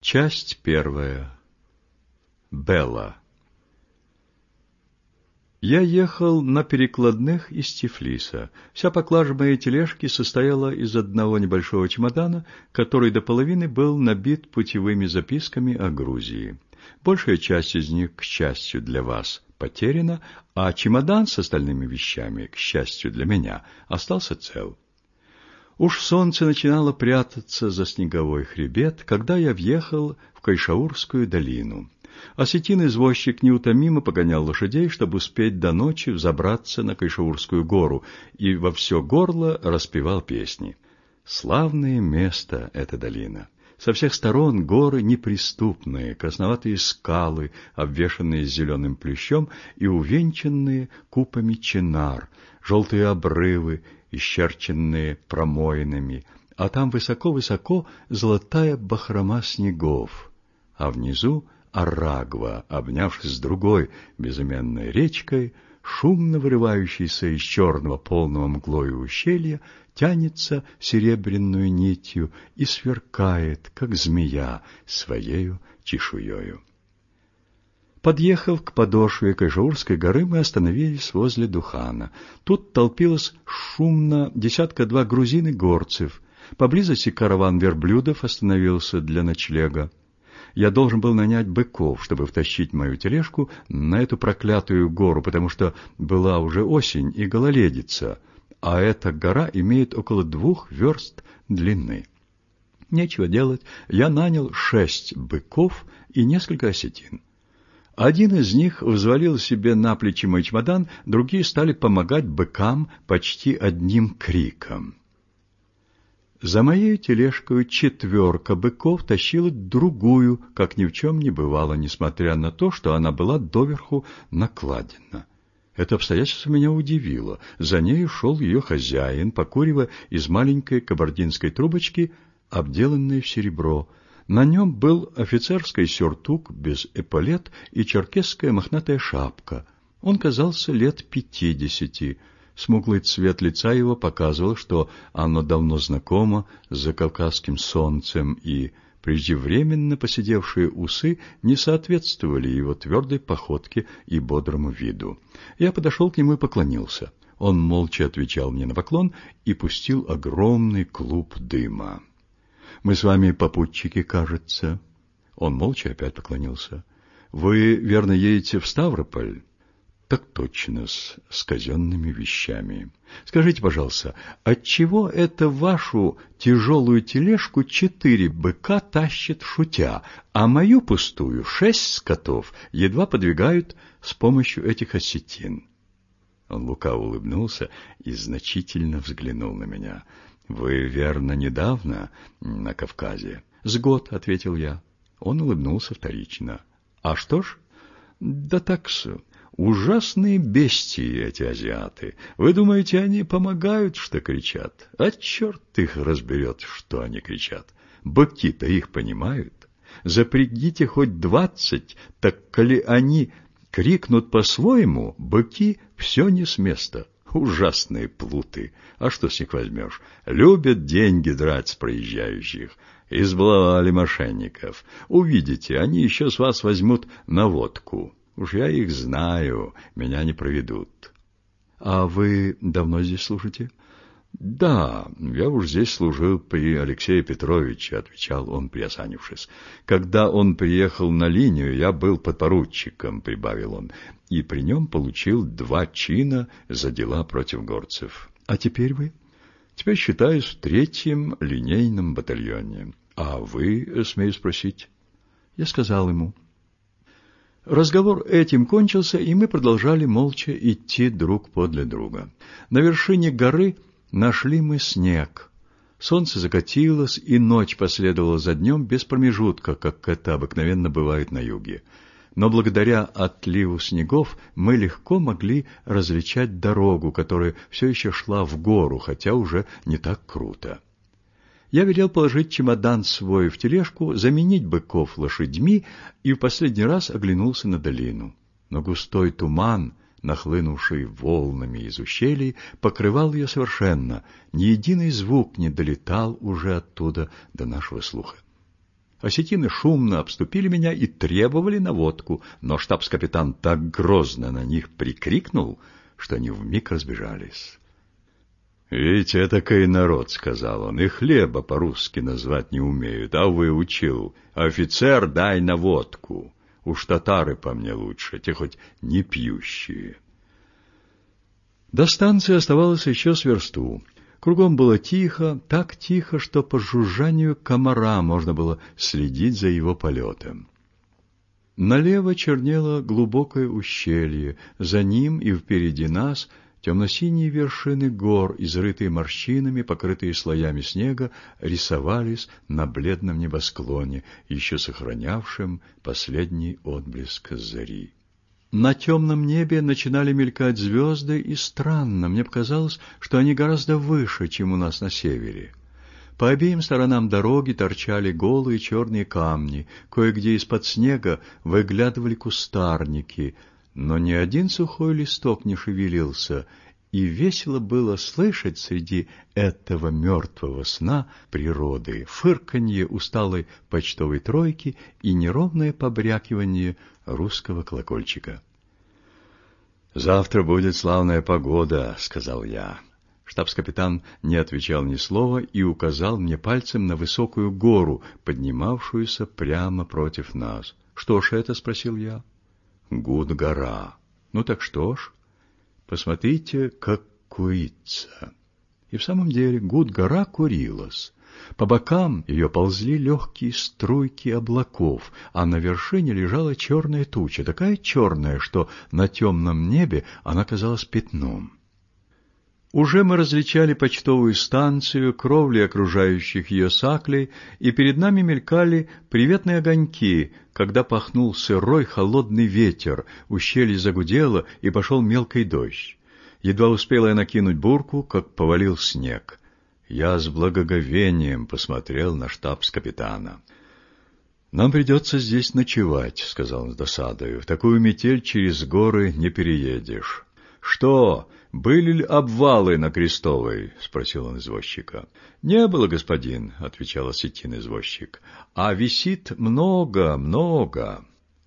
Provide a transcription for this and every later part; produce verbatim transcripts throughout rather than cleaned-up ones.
Часть первая. Белла. Я ехал на перекладных из Тифлиса. Вся поклажа моей тележки состояла из одного небольшого чемодана, который до половины был набит путевыми записками о Грузии. Большая часть из них, к счастью для вас, потеряна, а чемодан с остальными вещами, к счастью для меня, остался цел. Уж солнце начинало прятаться за снеговой хребет, когда я въехал в Кайшаурскую долину. Осетин-извозчик неутомимо погонял лошадей, чтобы успеть до ночи взобраться на Кайшаурскую гору, и во все горло распевал песни. Славное место эта долина. Со всех сторон горы неприступные, красноватые скалы, обвешанные зеленым плющом и увенчанные купами чинар, желтые обрывы, исчерченные промоинами, а там высоко-высоко золотая бахрома снегов, а внизу Арагва, обнявшись с другой безыменной речкой, шумно вырывающейся из черного полного мглою ущелья, тянется серебряную нитью и сверкает, как змея, своею чешуею. Подъехав к подошве Кайшаурской горы, мы остановились возле Духана. Тут толпилось шумно десятка-два грузин и горцев. Поблизости караван верблюдов остановился для ночлега. Я должен был нанять быков, чтобы втащить мою тележку на эту проклятую гору, потому что была уже осень и гололедица, а эта гора имеет около двух верст длины. Нечего делать, я нанял шесть быков и несколько осетин. Один из них взвалил себе на плечи мой чемодан, другие стали помогать быкам почти одним криком. За моей тележкой четверка быков тащила другую, как ни в чем не бывало, несмотря на то, что она была доверху накладена. Это обстоятельство меня удивило. За ней шел ее хозяин, покуривая из маленькой кабардинской трубочки, обделанной в серебро. На нем был офицерский сюртук без эполет и черкесская мохнатая шапка. Он казался лет пятидесяти. Смуглый цвет лица его показывал, что оно давно знакомо с закавказским солнцем, и преждевременно поседевшие усы не соответствовали его твердой походке и бодрому виду. Я подошел к нему и поклонился. Он молча отвечал мне на поклон и пустил огромный клуб дыма. «Мы с вами попутчики, кажется». Он молча опять поклонился. «Вы, верно, едете в Ставрополь?» «Так точно, с, с казенными вещами. Скажите, пожалуйста, отчего это вашу тяжелую тележку четыре быка тащат шутя, а мою пустую шесть скотов едва подвигают с помощью этих осетин?» Он лукаво улыбнулся и значительно взглянул на меня. «Вы, верно, недавно на Кавказе?» «С год», — ответил я. Он улыбнулся вторично. «А что ж?» «Да так-с. Ужасные бестии эти азиаты. Вы думаете, они помогают, что кричат? А черт их разберет, что они кричат. Быки-то их понимают. Запрягите хоть двадцать, так коли они крикнут по-своему, быки все не с места. Ужасные плуты. А что с них возьмешь? Любят деньги драть с проезжающих. Избаловали мошенников. Увидите, они еще с вас возьмут на водку. Уж я их знаю, меня не проведут». «А вы давно здесь служите?» «Да, я уж здесь служил при Алексее Петровиче», — отвечал он, приосанившись. «Когда он приехал на линию, я был подпоручиком», — прибавил он, «и при нем получил два чина за дела против горцев». «А теперь вы?» «Теперь считаюсь в третьем линейном батальоне. А вы, смею спросить?» Я сказал ему. Разговор этим кончился, и мы продолжали молча идти друг подле друга. На вершине горы нашли мы снег. Солнце закатилось, и ночь последовала за днем без промежутка, как это обыкновенно бывает на юге. Но благодаря отливу снегов мы легко могли различать дорогу, которая все еще шла в гору, хотя уже не так круто. Я велел положить чемодан свой в тележку, заменить быков лошадьми и в последний раз оглянулся на долину. Но густой туман, нахлынувший волнами из ущелий, покрывал ее совершенно. Ни единый звук не долетал уже оттуда до нашего слуха. Осетины шумно обступили меня и требовали на водку, но штабс-капитан так грозно на них прикрикнул, что они вмиг разбежались. «Ведь этакой народ, — сказал он, — и хлеба по-русски назвать не умеют, а выучил. Офицер, дай на водку. Уж татары по мне лучше, те хоть не пьющие». До станции оставалось еще с версту. Кругом было тихо, так тихо, что по жужжанию комара можно было следить за его полетом. Налево чернело глубокое ущелье, за ним и впереди нас темно-синие вершины гор, изрытые морщинами, покрытые слоями снега, рисовались на бледном небосклоне, еще сохранявшем последний отблеск зари. На темном небе начинали мелькать звезды, и странно, мне показалось, что они гораздо выше, чем у нас на севере. По обеим сторонам дороги торчали голые черные камни, кое-где из-под снега выглядывали кустарники, но ни один сухой листок не шевелился, и весело было слышать среди этого мертвого сна природы фырканье усталой почтовой тройки и неровное побрякивание русского колокольчика. «Завтра будет славная погода», — сказал я. Штабс-капитан не отвечал ни слова и указал мне пальцем на высокую гору, поднимавшуюся прямо против нас. «Что ж это?» — спросил я. «Гуд-гора». «Ну так что ж? Посмотрите, как курится». И в самом деле Гуд-гора курилась. По бокам ее ползли легкие струйки облаков, а на вершине лежала черная туча, такая черная, что на темном небе она казалась пятном. Уже мы различали почтовую станцию, кровли окружающих ее саклей, и перед нами мелькали приветные огоньки, когда пахнул сырой холодный ветер, ущелье загудело и пошел мелкий дождь. Едва успела я накинуть бурку, как повалил снег. Я с благоговением посмотрел на штабс-капитана. «Нам придется здесь ночевать», — сказал он с досадою. «В такую метель через горы не переедешь». «Что, были ли обвалы на Крестовой?» — спросил он извозчика. «Не было, господин», — отвечал осетин-извозчик. «А висит много, много».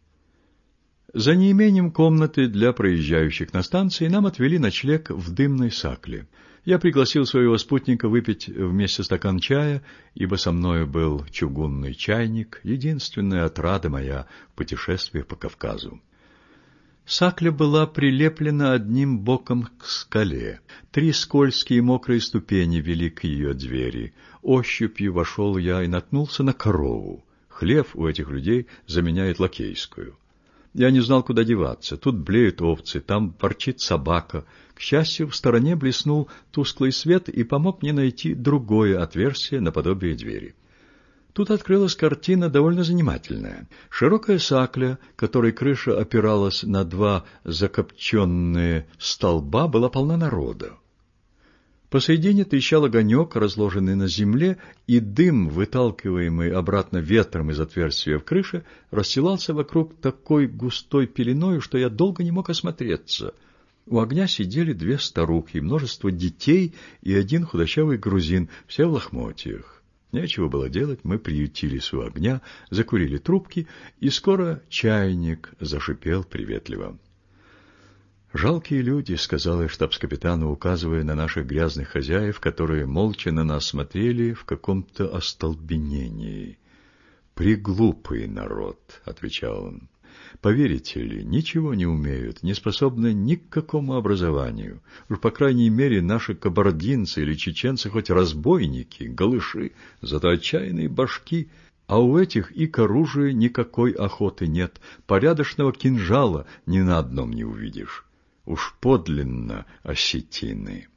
За неимением комнаты для проезжающих на станции нам отвели ночлег в дымной сакле. Я пригласил своего спутника выпить вместе стакан чая, ибо со мною был чугунный чайник, единственная отрада моя в путешествиях по Кавказу. Сакля была прилеплена одним боком к скале. Три скользкие мокрые ступени вели к ее двери. Ощупью вошел я и наткнулся на корову. Хлев у этих людей заменяет лакейскую. Я не знал, куда деваться. Тут блеют овцы, там ворчит собака. К счастью, в стороне блеснул тусклый свет и помог мне найти другое отверстие наподобие двери. Тут открылась картина довольно занимательная. Широкая сакля, которой крыша опиралась на два закопченные столба, была полна народа. Посредине трещал огонек, разложенный на земле, и дым, выталкиваемый обратно ветром из отверстия в крыше, расстилался вокруг такой густой пеленою, что я долго не мог осмотреться. У огня сидели две старухи, множество детей и один худощавый грузин, все в лохмотьях. Нечего было делать, мы приютились у огня, закурили трубки, и скоро чайник зашипел приветливо. «Жалкие люди», — сказал я штабс-капитану, указывая на наших грязных хозяев, которые молча на нас смотрели в каком-то остолбенении. «Приглупый народ», — отвечал он. «Поверите ли, ничего не умеют, не способны ни к какому образованию. Уж, по крайней мере, наши кабардинцы или чеченцы хоть разбойники, голыши, зато отчаянные башки, а у этих и к оружию никакой охоты нет, порядочного кинжала ни на одном не увидишь. Уж подлинно осетины».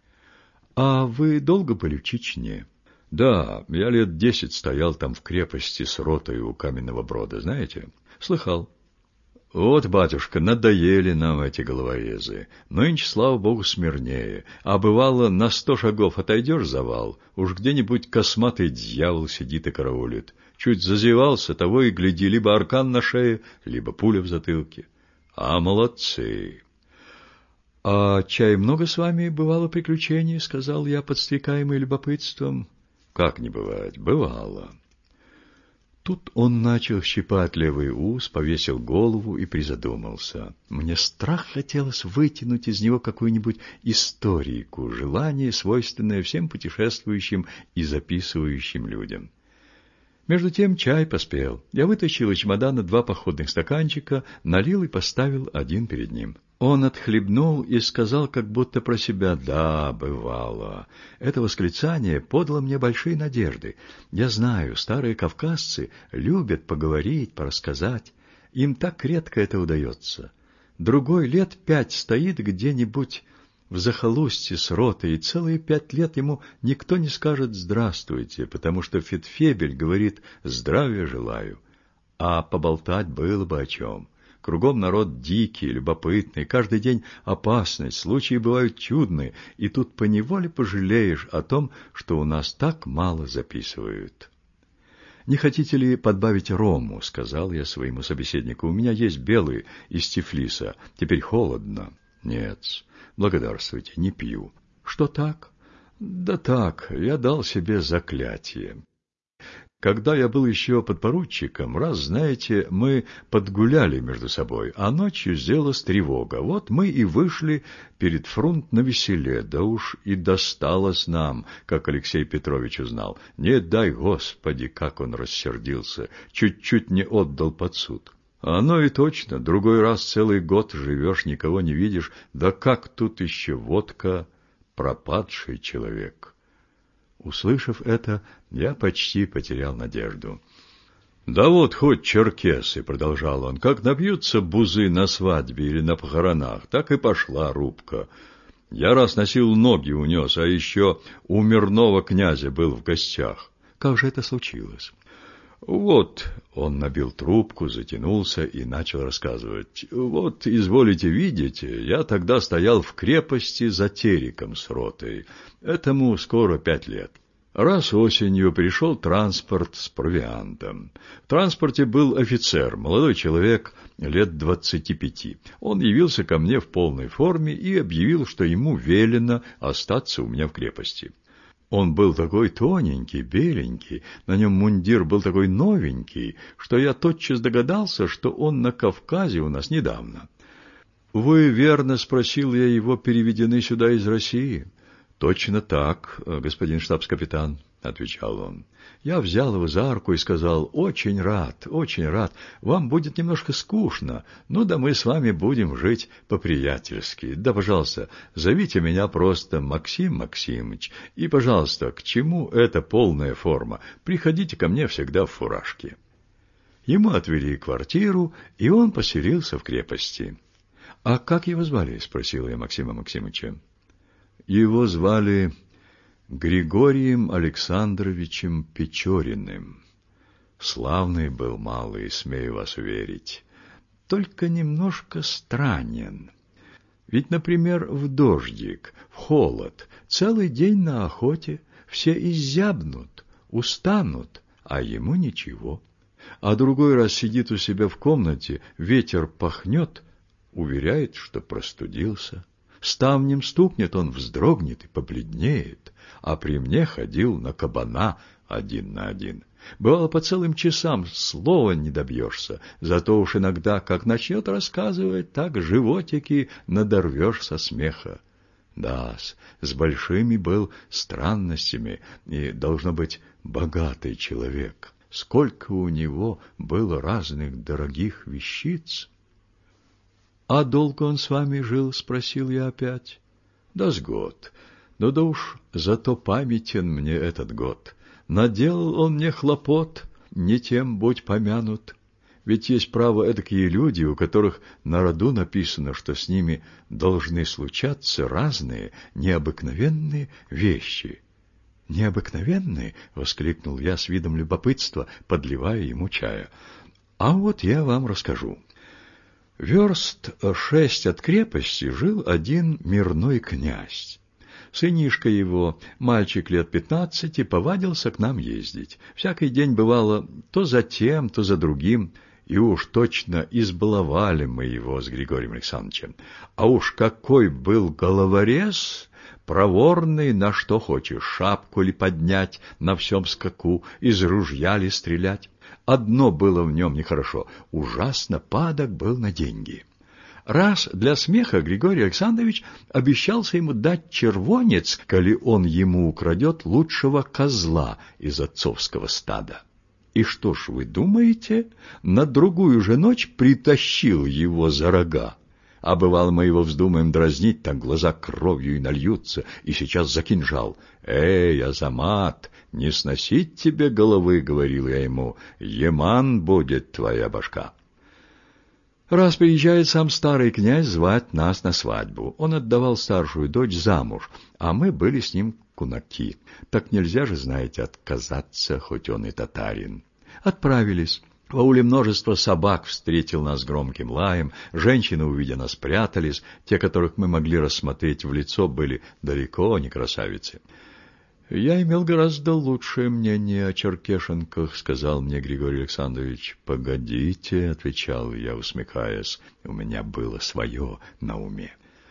«А вы долго были в Чечне?» «Да, я лет десять стоял там в крепости с ротой у Каменного Брода, знаете?» «Слыхал». «Вот, батюшка, надоели нам эти головорезы. Нынче, слава богу, смирнее. А бывало, на сто шагов отойдешь завал, уж где-нибудь косматый дьявол сидит и караулит. Чуть зазевался, того и гляди, либо аркан на шее, либо пуля в затылке. А молодцы!» «А чай много с вами бывало приключений?» — сказал я, подстрекаемый любопытством. «Как не бывать? Бывало». Тут он начал щипать левый ус, повесил голову и призадумался. Мне страх хотелось вытянуть из него какую-нибудь историку, желание, свойственное всем путешествующим и записывающим людям. Между тем чай поспел. Я вытащил из чемодана два походных стаканчика, налил и поставил один перед ним. Он отхлебнул и сказал, как будто про себя: «Да, бывало». Это восклицание подало мне большие надежды. Я знаю, старые кавказцы любят поговорить, порассказать. Им так редко это удается. Другой лет пять стоит где-нибудь в захолустье с ротой, и целые пять лет ему никто не скажет «здравствуйте», потому что фельдфебель говорит «здравия желаю». А поболтать было бы о чем. Кругом народ дикий, любопытный, каждый день опасность, случаи бывают чудные, и тут поневоле пожалеешь о том, что у нас так мало записывают. «Не хотите ли подбавить рому?» — сказал я своему собеседнику. «У меня есть белый из Тифлиса. Теперь холодно». «Нет, благодарствуйте, не пью». «Что так?» «Да так, я дал себе заклятие. Когда я был еще подпоручиком, раз, знаете, мы подгуляли между собой, а ночью сделалась тревога. Вот мы и вышли перед фронт навеселе, да уж и досталось нам, как Алексей Петрович узнал. Не дай Господи, как он рассердился, чуть-чуть не отдал под суд. Оно и точно, другой раз целый год живешь, никого не видишь, да как тут еще водка, пропадший человек». Услышав это, я почти потерял надежду. «Да вот хоть черкесы», — продолжал он, — «как напьются бузы на свадьбе или на похоронах, так и пошла рубка. Я раз носил ноги унес, а еще у мирного князя был в гостях». «Как же это случилось?» «Вот», — он набил трубку, затянулся и начал рассказывать. «Вот, изволите видеть, я тогда стоял в крепости за Тереком с ротой. Этому скоро пять лет. Раз осенью пришел транспорт с провиантом. В транспорте был офицер, молодой человек, лет двадцати пяти. Он явился ко мне в полной форме и объявил, что ему велено остаться у меня в крепости. Он был такой тоненький, беленький, на нем мундир был такой новенький, что я тотчас догадался, что он на Кавказе у нас недавно. «Вы, верно, — спросил я его, — переведены сюда из России?» «Точно так, господин штабс-капитан», — отвечал он. Я взял его за руку и сказал: «Очень рад, очень рад. Вам будет немножко скучно, ну да мы с вами будем жить по-приятельски. Да, пожалуйста, зовите меня просто Максим Максимыч. И, пожалуйста, к чему эта полная форма? Приходите ко мне всегда в фуражке». Ему отвели квартиру, и он поселился в крепости. «А как его звали?» — спросил я Максима Максимыча. Его звали Григорием Александровичем Печориным. Славный был малый, смею вас уверить, только немножко странен. Ведь, например, в дождик, в холод, целый день на охоте, все изябнут, устанут, а ему ничего. А другой раз сидит у себя в комнате, ветер пахнет, уверяет, что простудился. Ставнем стукнет, он вздрогнет и побледнеет, а при мне ходил на кабана один на один. Бывало, по целым часам слова не добьешься, зато уж иногда, как начнет рассказывать, так животики надорвешь со смеха. Да, с большими был странностями, и, должно быть, богатый человек. Сколько у него было разных дорогих вещиц! «А долго он с вами жил?» — спросил я опять. «Да с год. Ну да уж зато памятен мне этот год. Наделал он мне хлопот, не тем будь помянут. Ведь есть, право, эдакие люди, у которых на роду написано, что с ними должны случаться разные необыкновенные вещи». «Необыкновенные?» — воскликнул я с видом любопытства, подливая ему чая. «А вот я вам расскажу». Верст шесть от крепости жил один мирной князь. Сынишка его, мальчик лет пятнадцати, повадился к нам ездить. Всякий день бывало то за тем, то за другим, и уж точно избаловали мы его с Григорием Александровичем. А уж какой был головорез, проворный, на что хочешь, шапку ли поднять, на всем скаку, из ружья ли стрелять. Одно было в нем нехорошо — ужасно падок был на деньги. Раз для смеха Григорий Александрович обещался ему дать червонец, коли он ему украдет лучшего козла из отцовского стада. И что ж вы думаете, на другую же ночь притащил его за рога. А бывало, мы его вздумаем дразнить, так глаза кровью и нальются, и сейчас за кинжал. «Эй, Азамат, не сносить тебе головы, — говорил я ему, — Еман будет твоя башка». Раз приезжает сам старый князь звать нас на свадьбу. Он отдавал старшую дочь замуж, а мы были с ним кунаки. Так нельзя же, знаете, отказаться, хоть он и татарин. Отправились. В ауле множество собак встретил нас громким лаем, женщины, увидя нас, прятались, те, которых мы могли рассмотреть в лицо, были далеко не красавицы. «Я имел гораздо лучшее мнение о черкешенках», — сказал мне Григорий Александрович. «Погодите», — отвечал я, усмехаясь, — «у меня было свое на уме».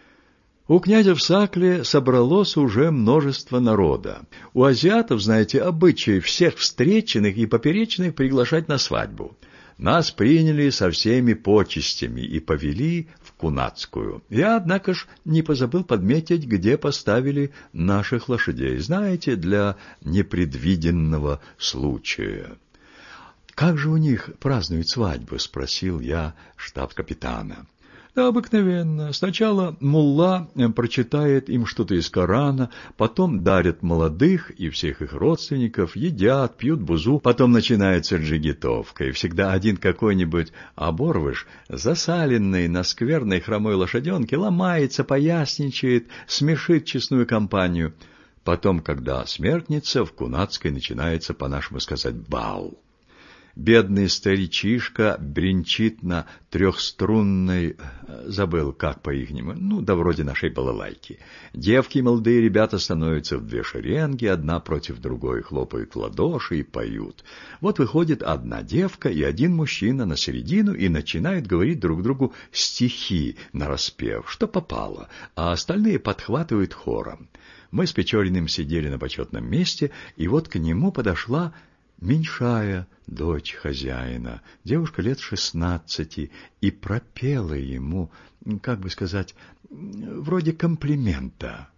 У князя в Сакле собралось уже множество народа. У азиатов, знаете, обычай всех встреченных и поперечных приглашать на свадьбу. Нас приняли со всеми почестями и повели в Кунацкую. Я, однако ж, не позабыл подметить, где поставили наших лошадей, знаете, для непредвиденного случая. «Как же у них празднуют свадьбу?» — спросил я штаб-капитана. Да, обыкновенно. Сначала мулла прочитает им что-то из Корана, потом дарят молодых и всех их родственников, едят, пьют бузу, потом начинается джигитовка, и всегда один какой-нибудь оборвыш, засаленный на скверной хромой лошаденке, ломается, поясничает, смешит честную компанию. Потом, когда смеркнется, в Кунацкой начинается, по-нашему сказать, бал. Бедный старичишка бренчит на трехструнной, забыл, как по-ихнему, ну, да вроде нашей балалайки. Девки и молодые ребята становятся в две шеренги, одна против другой, хлопают в ладоши и поют. Вот выходит одна девка и один мужчина на середину и начинают говорить друг другу стихи нараспев, что попало, а остальные подхватывают хором. Мы с Печориным сидели на почетном месте, и вот к нему подошла меньшая дочь хозяина, девушка лет шестнадцати, и пропела ему, как бы сказать, вроде комплимента.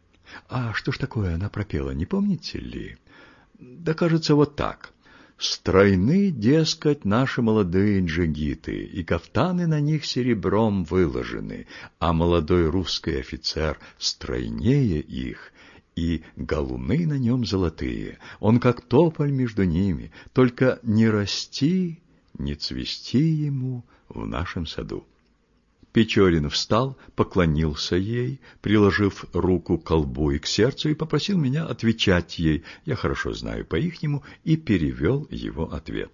А что ж такое она пропела, не помните ли? Да, кажется, вот так. «Стройны, дескать, наши молодые джигиты, и кафтаны на них серебром выложены, а молодой русский офицер стройнее их, и галуны на нем золотые, он как тополь между ними, только не расти, не цвести ему в нашем саду». Печорин встал, поклонился ей, приложив руку к колбу и к сердцу, и попросил меня отвечать ей, я хорошо знаю по-ихнему, и перевел его ответ.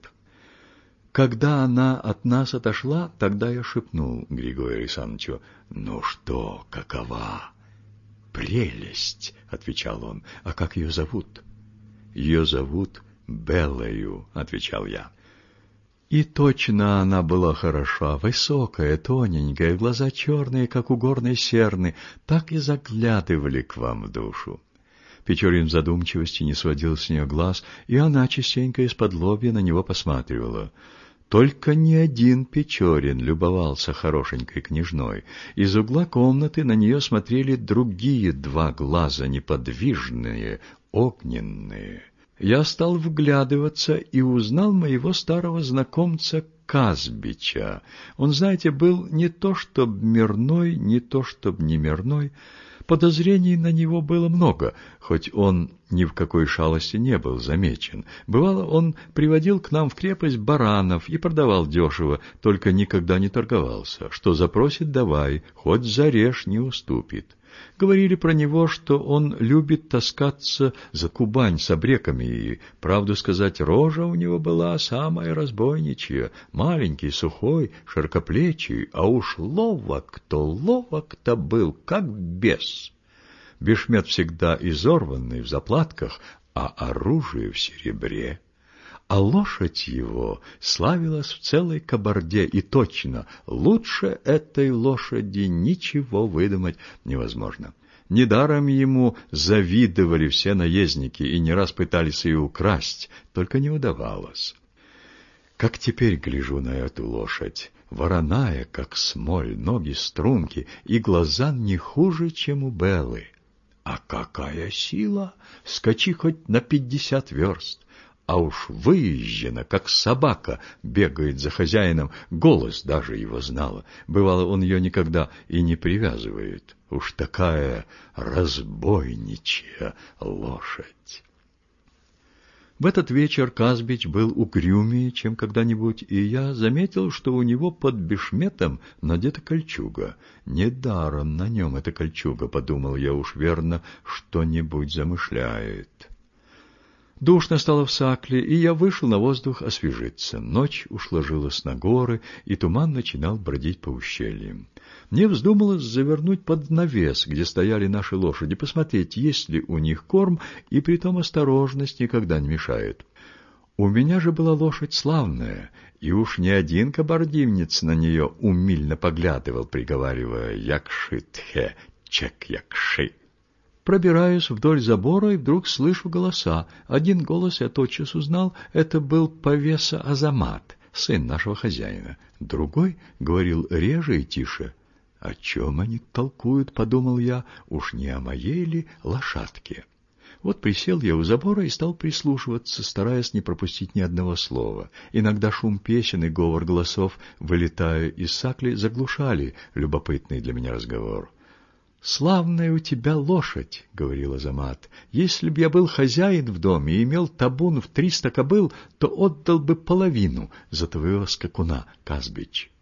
Когда она от нас отошла, тогда я шепнул Григорию Александровичу: «Ну что, какова?» «Прелесть», — отвечал он. «А как ее зовут?» «Ее зовут Беллою», — отвечал я. И точно она была хороша, высокая, тоненькая, глаза черные, как у горной серны, так и заглядывали к вам в душу. Печорин в задумчивости не сводил с нее глаз, и она частенько из-под лобья на него посматривала. Только не один Печорин любовался хорошенькой княжной. Из угла комнаты на нее смотрели другие два глаза, неподвижные, огненные. Я стал вглядываться и узнал моего старого знакомца Казбича. Он, знаете, был не то чтоб мирной, не то чтоб не мирной. Подозрений на него было много, хоть он ни в какой шалости не был замечен. Бывало, он приводил к нам в крепость баранов и продавал дешево, только никогда не торговался. Что запросит — давай, хоть зарежь, не уступит. Говорили про него, что он любит таскаться за Кубань с обреками, и, правду сказать, рожа у него была самая разбойничья, маленький, сухой, широкоплечий, а уж ловок-то, ловок-то был, как бес. Бешмет всегда изорванный в заплатках, а оружие в серебре. А лошадь его славилась в целой кабарде, и точно, лучше этой лошади ничего выдумать невозможно. Недаром ему завидовали все наездники и не раз пытались ее украсть, только не удавалось. Как теперь гляжу на эту лошадь, вороная, как смоль, ноги струнки и глаза не хуже, чем у Беллы. А какая сила! Скачи хоть на пятьдесят верст. А уж выезжена, как собака, бегает за хозяином, голос даже его знала. Бывало, он ее никогда и не привязывает. Уж такая разбойничья лошадь. В этот вечер Казбич был угрюмее, чем когда-нибудь, и я заметил, что у него под бешметом надета кольчуга. Недаром на нем эта кольчуга, подумал я, уж верно, что-нибудь замышляет. Душно стало в Сакле, и я вышел на воздух освежиться. Ночь уж ложилась на горы, и туман начинал бродить по ущельям. Мне вздумалось завернуть под навес, где стояли наши лошади, посмотреть, есть ли у них корм, и притом осторожность никогда не мешает. У меня же была лошадь славная, и уж не один кабардинец на нее умильно поглядывал, приговаривая «Якши-тхе, чек-якши». Пробираюсь вдоль забора и вдруг слышу голоса. Один голос я тотчас узнал, это был повеса Азамат, сын нашего хозяина. Другой говорил реже и тише. «О чем они толкуют?» — подумал я, уж не о моей ли лошадке. Вот присел я у забора и стал прислушиваться, стараясь не пропустить ни одного слова. Иногда шум песен и говор голосов, вылетая из Сакли, заглушали любопытный для меня разговор. «Славная у тебя лошадь», — говорил Азамат. «Если б я был хозяин в доме и имел табун в триста кобыл, то отдал бы половину за твоего скакуна, Казбич».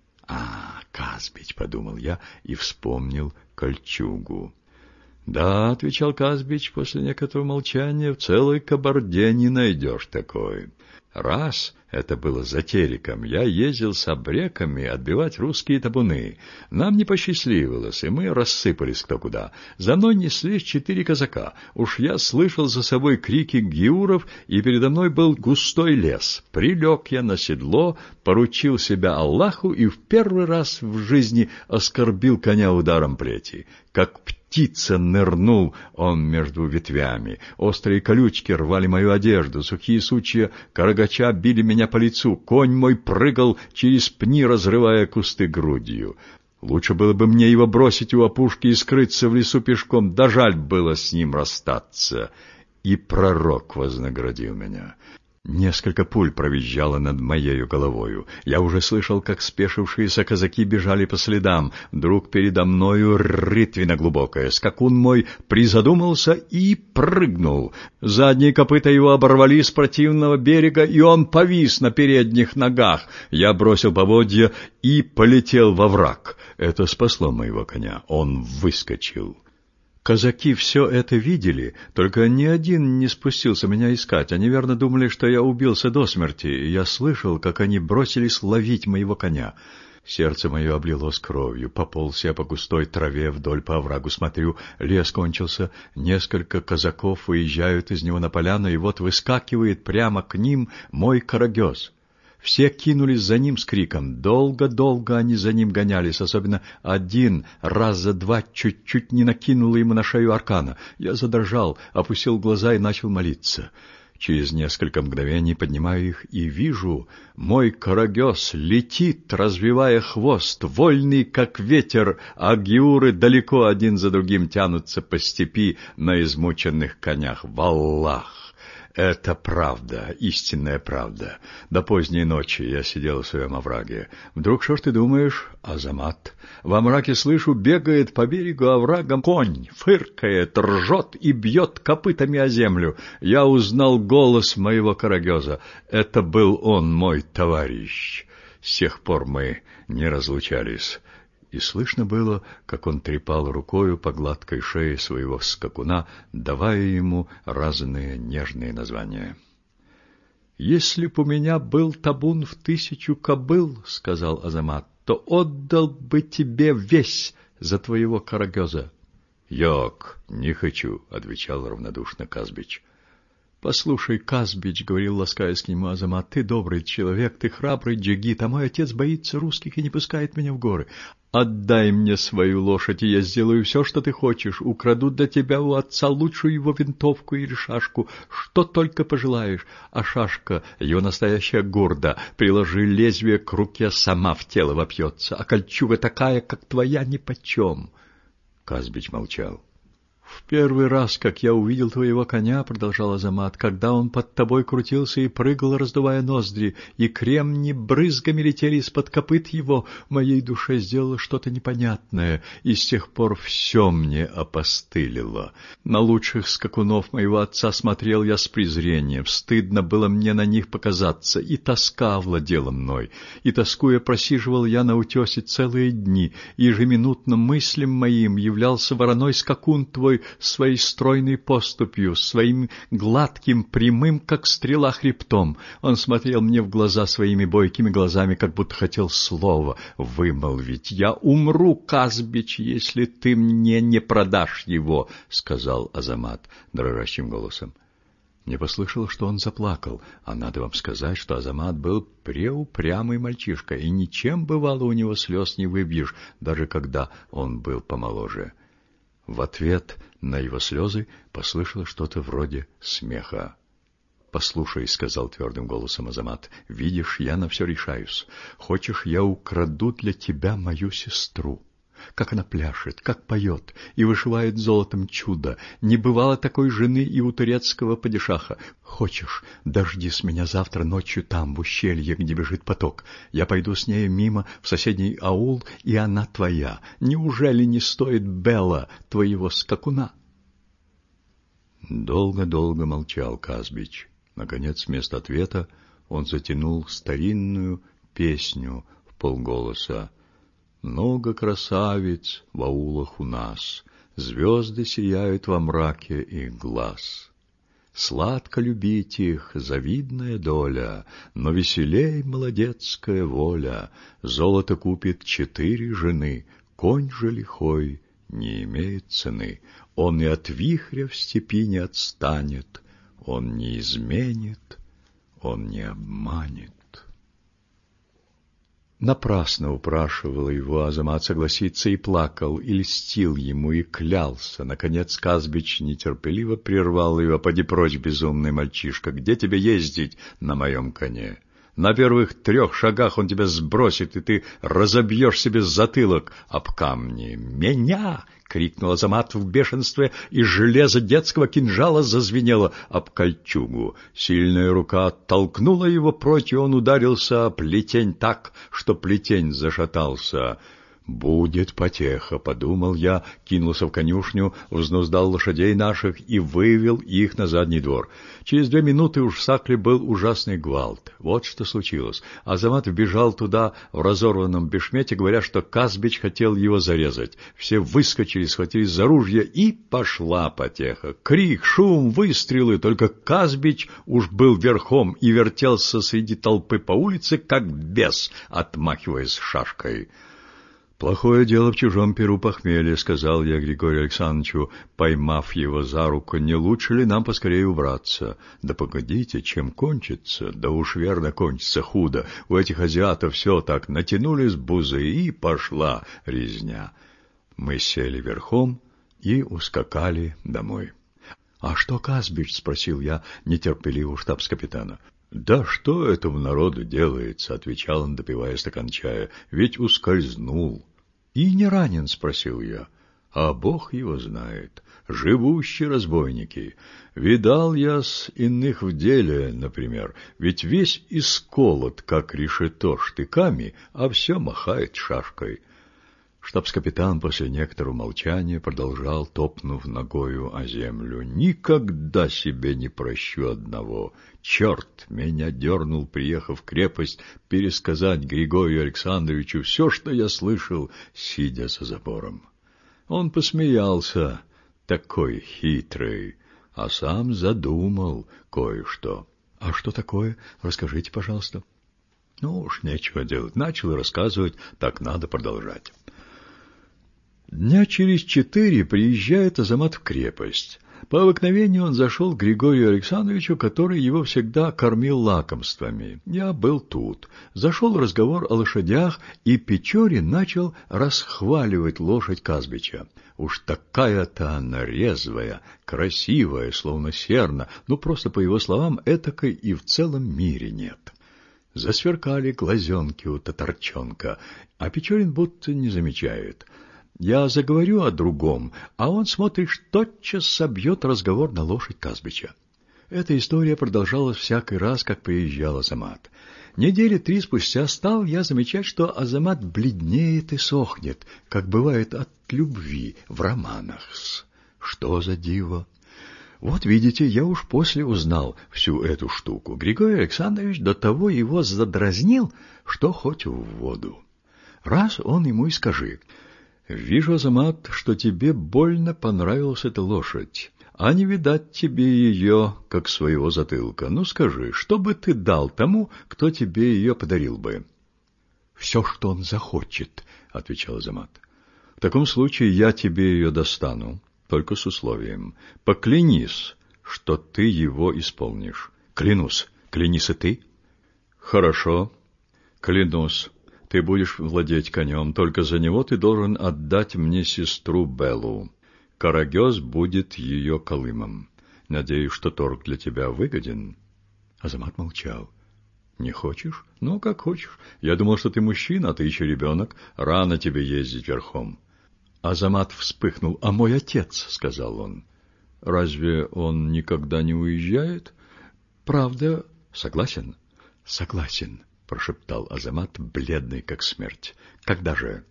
«А, Казбич», — подумал я и вспомнил кольчугу. «Да», — отвечал Казбич после некоторого молчания, — «в целой Кабарде не найдешь такой. Раз, это было за Тереком, я ездил с абреками отбивать русские табуны. Нам не посчастливилось, и мы рассыпались кто куда. За мной неслись четыре казака. Уж я слышал за собой крики гиуров, и передо мной был густой лес. Прилег я на седло, поручил себя Аллаху и в первый раз в жизни оскорбил коня ударом плети. Как птица нырнул он между ветвями. Острые колючки рвали мою одежду, сухие сучья карагача били меня по лицу. Конь мой прыгал через пни, разрывая кусты грудью. Лучше было бы мне его бросить у опушки и скрыться в лесу пешком, да жаль было с ним расстаться. И пророк вознаградил меня. Несколько пуль провизжало над моею головою. Я уже слышал, как спешившиеся казаки бежали по следам. Вдруг передо мною рытвина глубокая. Скакун мой призадумался и прыгнул. Задние копыта его оборвали с противного берега, и он повис на передних ногах. Я бросил поводья и полетел во враг. Это спасло моего коня. Он выскочил. Казаки все это видели, только ни один не спустился меня искать. Они верно думали, что я убился до смерти, и я слышал, как они бросились ловить моего коня. Сердце мое облилось кровью, пополз я по густой траве вдоль по оврагу, смотрю, лес кончился, несколько казаков выезжают из него на поляну, и вот выскакивает прямо к ним мой карагёз. Все кинулись за ним с криком. Долго-долго они за ним гонялись, особенно один раз за два чуть-чуть не накинула ему на шею аркана. Я задрожал, опустил глаза и начал молиться. Через несколько мгновений поднимаю их и вижу, мой карагёз летит, развивая хвост, вольный, как ветер, а гиуры далеко один за другим тянутся по степи на измученных конях. Валлах! Это правда, истинная правда. До поздней ночи я сидел в своем овраге. Вдруг, что ж ты думаешь, Азамат? Во мраке слышу, бегает по берегу оврага конь, фыркает, ржет и бьет копытами о землю. Я узнал голос моего карагёза. Это был он, мой товарищ. С тех пор мы не разлучались. И слышно было, как он трепал рукою по гладкой шее своего скакуна, давая ему разные нежные названия. «Если б у меня был табун в тысячу кобыл, — сказал Азамат, — то отдал бы тебе весь за твоего карагёза». «Йок, не хочу, — отвечал равнодушно Казбич. «Послушай, Казбич, — говорил, ласкаясь к нему Азамат, — ты добрый человек, ты храбрый джигит, а мой отец боится русских и не пускает меня в горы. Отдай мне свою лошадь, и я сделаю все, что ты хочешь. Украду для тебя у отца лучшую его винтовку или шашку, что только пожелаешь. А шашка, ее настоящая горда, приложи лезвие к руке, сама в тело вопьется, а кольчуга такая, как твоя, нипочем». Казбич молчал. «В первый раз, как я увидел твоего коня, — продолжал Азамат, — когда он под тобой крутился и прыгал, раздувая ноздри, и кремни брызгами летели из-под копыт его, в моей душе сделало что-то непонятное, и с тех пор все мне опостылило. На лучших скакунов моего отца смотрел я с презрением, стыдно было мне на них показаться, и тоска овладела мной, и, тоскуя, просиживал я на утесе целые дни, и ежеминутно мыслям моим являлся вороной скакун твой, своей стройной поступью, своим гладким, прямым, как стрела, хребтом. Он смотрел мне в глаза своими бойкими глазами, как будто хотел слово вымолвить. «Я умру, Казбич, если ты мне не продашь его», — сказал Азамат дрожащим голосом. Мне послышалось, что он заплакал, а надо вам сказать, что Азамат был преупрямый мальчишка, и ничем, бывало, у него слез не выбьешь, даже когда он был помоложе. В ответ на его слезы послышалось что-то вроде смеха. «Послушай, — сказал твердым голосом Азамат, — видишь, я на все решаюсь. Хочешь, я украду для тебя мою сестру? Как она пляшет, как поет и вышивает золотом чудо. Не бывало такой жены и у турецкого падишаха. Хочешь, дождись меня завтра ночью там, в ущелье, где бежит поток. Я пойду с нею мимо в соседний аул, и она твоя. Неужели не стоит Белла, твоего скакуна?» Долго-долго молчал Казбич. Наконец, вместо ответа он затянул старинную песню в полголоса. «Много красавиц в аулах у нас, звезды сияют во мраке их глаз. Сладко любить их, завидная доля, но веселей молодецкая воля. Золото купит четыре жены, конь же лихой не имеет цены. Он и от вихря в степи не отстанет, он не изменит, он не обманет». Напрасно упрашивал его Азамат согласиться и плакал, и льстил ему, и клялся. Наконец Казбич нетерпеливо прервал его: «Поди прочь, безумный мальчишка, где тебе ездить на моем коне? На первых трех шагах он тебя сбросит, и ты разобьешь себе затылок об камни». «Меня!» — крикнул Азамат в бешенстве, и железо детского кинжала зазвенело об кольчугу. Сильная рука оттолкнула его прочь, и он ударился о плетень так, что плетень зашатался. «Будет потеха», — подумал я, кинулся в конюшню, взнуздал лошадей наших и вывел их на задний двор. Через две минуты уж в Сакле был ужасный гвалт. Вот что случилось. Азамат вбежал туда в разорванном бешмете, говоря, что Казбич хотел его зарезать. Все выскочили, схватились за ружья, и пошла потеха. Крик, шум, выстрелы. Только Казбич уж был верхом и вертелся среди толпы по улице, как бес, отмахиваясь шашкой. «Плохое дело в чужом перу похмелье», — сказал я Григорию Александровичу, поймав его за руку. «Не лучше ли нам поскорее убраться?» «Да погодите, чем кончится?» «Да уж верно кончится худо. У этих азиатов все так, натянулись бузы, и пошла резня». Мы сели верхом и ускакали домой. «А что Казбич?» — спросил я нетерпеливо штабс-капитана. «Да что этому народу делается?» — отвечал он, допивая стакан чая. «Ведь ускользнул». «И не ранен?» — спросил я. «А Бог его знает. Живущие разбойники. Видал я с иных в деле, например. Ведь весь исколот, как решето, штыками, а все махает шашкой». Штабс-капитан после некоторого молчания продолжал, топнув ногою о землю: «Никогда себе не прощу одного. Черт меня дернул, приехав в крепость, пересказать Григорию Александровичу все, что я слышал, сидя за забором. Он посмеялся, такой хитрый, а сам задумал кое-что». «А что такое? Расскажите, пожалуйста». «Ну уж нечего делать. Начал рассказывать, так надо продолжать». Дня через четыре приезжает Азамат в крепость. По обыкновению он зашел к Григорию Александровичу, который его всегда кормил лакомствами. Я был тут. Зашел разговор о лошадях, и Печорин начал расхваливать лошадь Казбича. Уж такая-то она резвая, красивая, словно серна, ну просто, по его словам, этакой и в целом мире нет. Засверкали глазенки у татарчонка, а Печорин будто не замечает. Я заговорю о другом, а он, смотришь, тотчас собьет разговор на лошадь Казбича. Эта история продолжалась всякий раз, как приезжал Азамат. Недели три спустя стал я замечать, что Азамат бледнеет и сохнет, как бывает от любви в романах. Что за диво! Вот видите, я уж после узнал всю эту штуку. Григорий Александрович до того его задразнил, что хоть в воду. Раз он ему и скажи: «Вижу, Азамат, что тебе больно понравилась эта лошадь, а не видать тебе ее, как своего затылка. Ну скажи, что бы ты дал тому, кто тебе ее подарил бы?» «Все, что он захочет», — отвечал Азамат. «В таком случае я тебе ее достану, только с условием. Поклянись, что ты его исполнишь». «Клянусь. Клянись и ты». «Хорошо. Клянусь. Ты будешь владеть конем, только за него ты должен отдать мне сестру Беллу. Карагёз будет ее колымом. Надеюсь, что торг для тебя выгоден». Азамат молчал. «Не хочешь? Ну, как хочешь. Я думал, что ты мужчина, а ты еще ребенок. Рано тебе ездить верхом». Азамат вспыхнул. «А мой отец?» — сказал он. «Разве он никогда не уезжает?» «Правда. Согласен?» «Согласен», — прошептал Азамат, бледный как смерть. «Когда же?»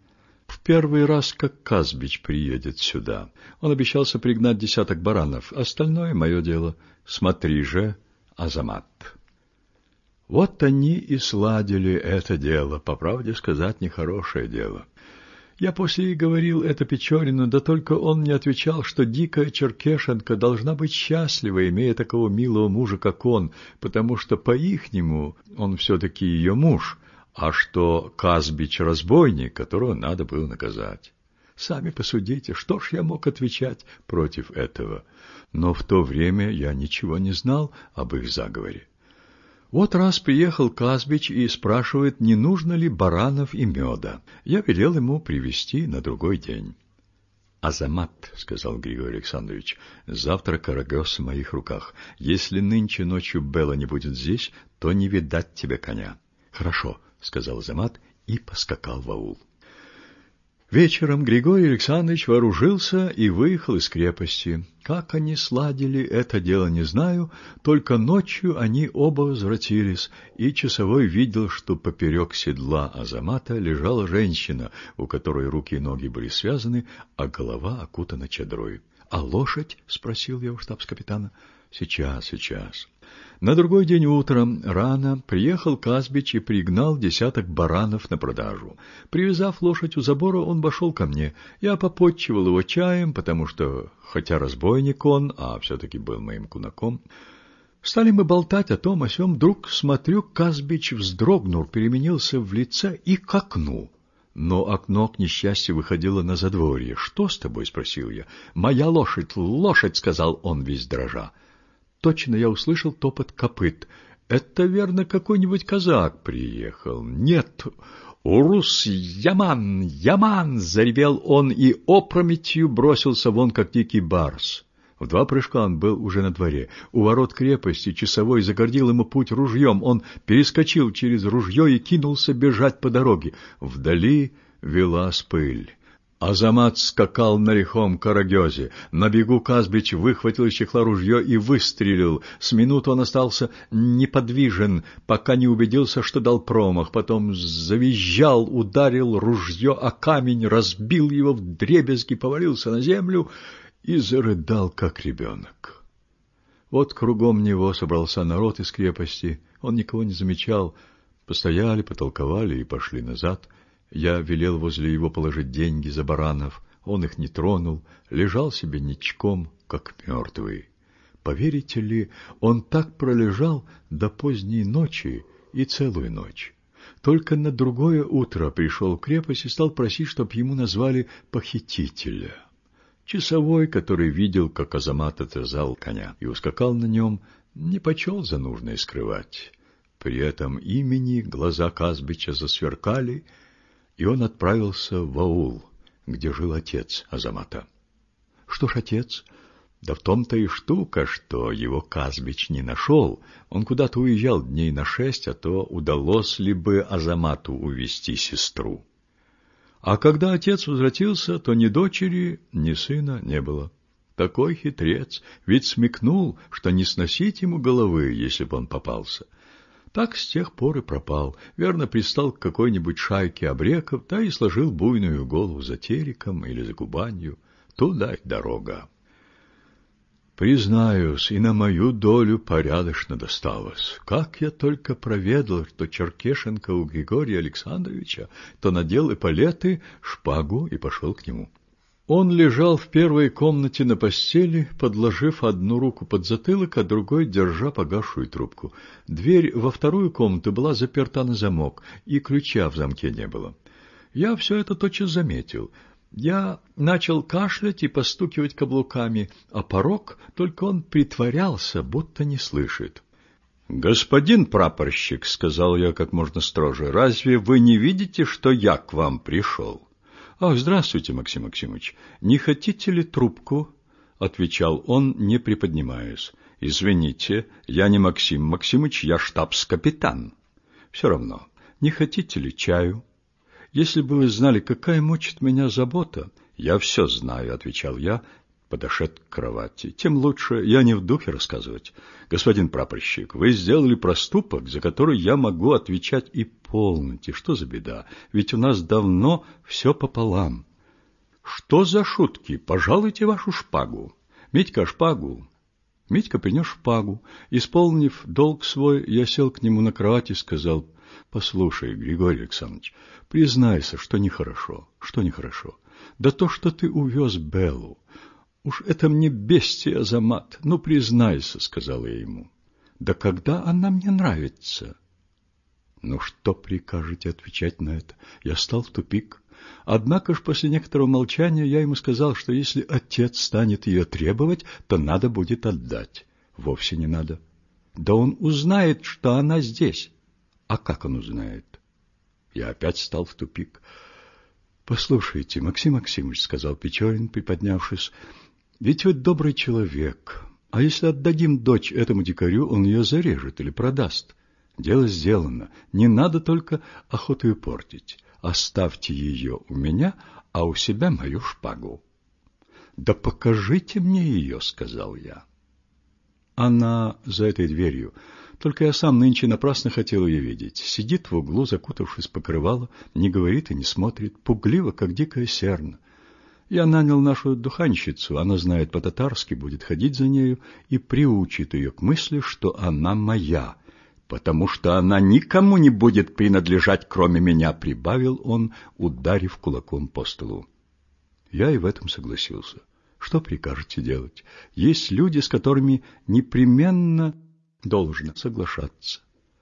«В первый раз, как Казбич приедет сюда. Он обещался пригнать десяток баранов. Остальное мое дело. Смотри же, Азамат». Вот они и сладили это дело, по правде сказать, нехорошее дело. Я после и говорил это Печорину, да только он мне отвечал, что дикая черкешенка должна быть счастлива, имея такого милого мужа, как он, потому что по-ихнему он все-таки ее муж, а что Казбич разбойник, которого надо было наказать. Сами посудите, что ж я мог отвечать против этого? Но в то время я ничего не знал об их заговоре. Вот раз приехал Казбич и спрашивает, не нужно ли баранов и меда. Я велел ему привезти на другой день. «Азамат, — сказал Григорий Александрович, — завтра Карагёз в моих руках. Если нынче ночью Белла не будет здесь, то не видать тебе коня». «Хорошо, — сказал Азамат и поскакал в аул». Вечером Григорий Александрович вооружился и выехал из крепости. Как они сладили это дело, не знаю, только ночью они оба возвратились, и часовой видел, что поперек седла Азамата лежала женщина, у которой руки и ноги были связаны, а голова окутана чадрой. «А лошадь?» — спросил я у штабс-капитана. «Сейчас, сейчас». На другой день утром рано приехал Казбич и пригнал десяток баранов на продажу. Привязав лошадь у забора, он пошел ко мне. Я попотчевал его чаем, потому что, хотя разбойник он, а все-таки был моим кунаком. Стали мы болтать о том, о сём. Вдруг, смотрю, Казбич вздрогнул, переменился в лице и к окну. Но окно, к несчастью, выходило на задворье. «Что с тобой?» — спросил я. «Моя лошадь, лошадь!» — сказал он весь дрожа. Точно я услышал топот копыт. «Это, верно, какой-нибудь казак приехал». «Нет, урус Яман, Яман!» — заревел он и опрометью бросился вон, как дикий барс. В два прыжка он был уже на дворе. У ворот крепости часовой загородил ему путь ружьем. Он перескочил через ружье и кинулся бежать по дороге. Вдали велась пыль. Азамат скакал на лихом Карагёзе. На бегу Казбич выхватил из чехла ружье и выстрелил. С минуту он остался неподвижен, пока не убедился, что дал промах. Потом завизжал, ударил ружье о камень, разбил его вдребезги, повалился на землю и зарыдал, как ребенок. Вот кругом него собрался народ из крепости. Он никого не замечал. Постояли, потолковали и пошли назад. Я велел возле его положить деньги за баранов. Он их не тронул, лежал себе ничком, как мертвый. Поверите ли, он так пролежал до поздней ночи и целую ночь. Только на другое утро пришел в крепость и стал просить, чтоб ему назвали похитителя. Часовой, который видел, как Азамат отвязал коня и ускакал на нем, не почел за нужное скрывать. При этом имени глаза Казбича засверкали, и он отправился в аул, где жил отец Азамата. Что ж отец? Да в том-то и штука, что его Казбич не нашел. Он куда-то уезжал дней на шесть, а то удалось ли бы Азамату увести сестру. А когда отец возвратился, то ни дочери, ни сына не было. Такой хитрец, ведь смекнул, что не сносить ему головы, если бы он попался. Так с тех пор и пропал. Верно, пристал к какой-нибудь шайке обреков, да и сложил буйную голову за Тереком или за Кубанью. Туда и дорога. Признаюсь, и на мою долю порядочно досталось. Как я только проведал, что Черкешенко у Григория Александровича, то надел эполеты, шпагу и пошел к нему. Он лежал в первой комнате на постели, подложив одну руку под затылок, а другой держа погасшую трубку. Дверь во вторую комнату была заперта на замок, и ключа в замке не было. Я все это тотчас заметил. Я начал кашлять и постукивать каблуками, а порог, только он притворялся, будто не слышит. — Господин прапорщик, — сказал я как можно строже, — разве вы не видите, что я к вам пришел? — Ах, здравствуйте, Максим Максимович. Не хотите ли трубку? — отвечал он, не приподнимаясь. — Извините, я не Максим Максимович, я штабс-капитан. — Все равно. Не хотите ли чаю? Если бы вы знали, какая мучит меня забота... — Я все знаю, — отвечал я, подошед к кровати. Тем лучше, я не в духе рассказывать. Господин прапорщик, вы сделали проступок, за который я могу отвечать, и полноте. Что за беда? Ведь у нас давно все пополам. Что за шутки? Пожалуйте вашу шпагу. Митька, шпагу. Митька принес шпагу. Исполнив долг свой, я сел к нему на кровать и сказал: послушай, Григорий Александрович, признайся, что нехорошо. Что нехорошо? Да то, что ты увез Беллу. Уж это мне бестия, Азамат. Ну, признайся, сказал я ему. Да когда она мне нравится? Ну, что прикажете отвечать на это? Я стал в тупик. Однако ж после некоторого молчания я ему сказал, что если отец станет ее требовать, то надо будет отдать. Вовсе не надо. Да он узнает, что она здесь. А как он узнает? Я опять стал в тупик. Послушайте, Максим Максимович, сказал Печорин, приподнявшись, ведь вы добрый человек. А если отдадим дочь этому дикарю, он ее зарежет или продаст. Дело сделано. Не надо только охоту портить. Оставьте ее у меня, а у себя мою шпагу. Да покажите мне ее, сказал я. Она за этой дверью. Только я сам нынче напрасно хотел ее видеть. Сидит в углу, закутавшись в покрывало, не говорит и не смотрит, пугливо, как дикая серна. Я нанял нашу духанщицу, она знает по-татарски, будет ходить за нею и приучит ее к мысли, что она моя, потому что она никому не будет принадлежать, кроме меня, прибавил он, ударив кулаком по столу. Я и в этом согласился. Что прикажете делать? Есть люди, с которыми непременно должно соглашаться.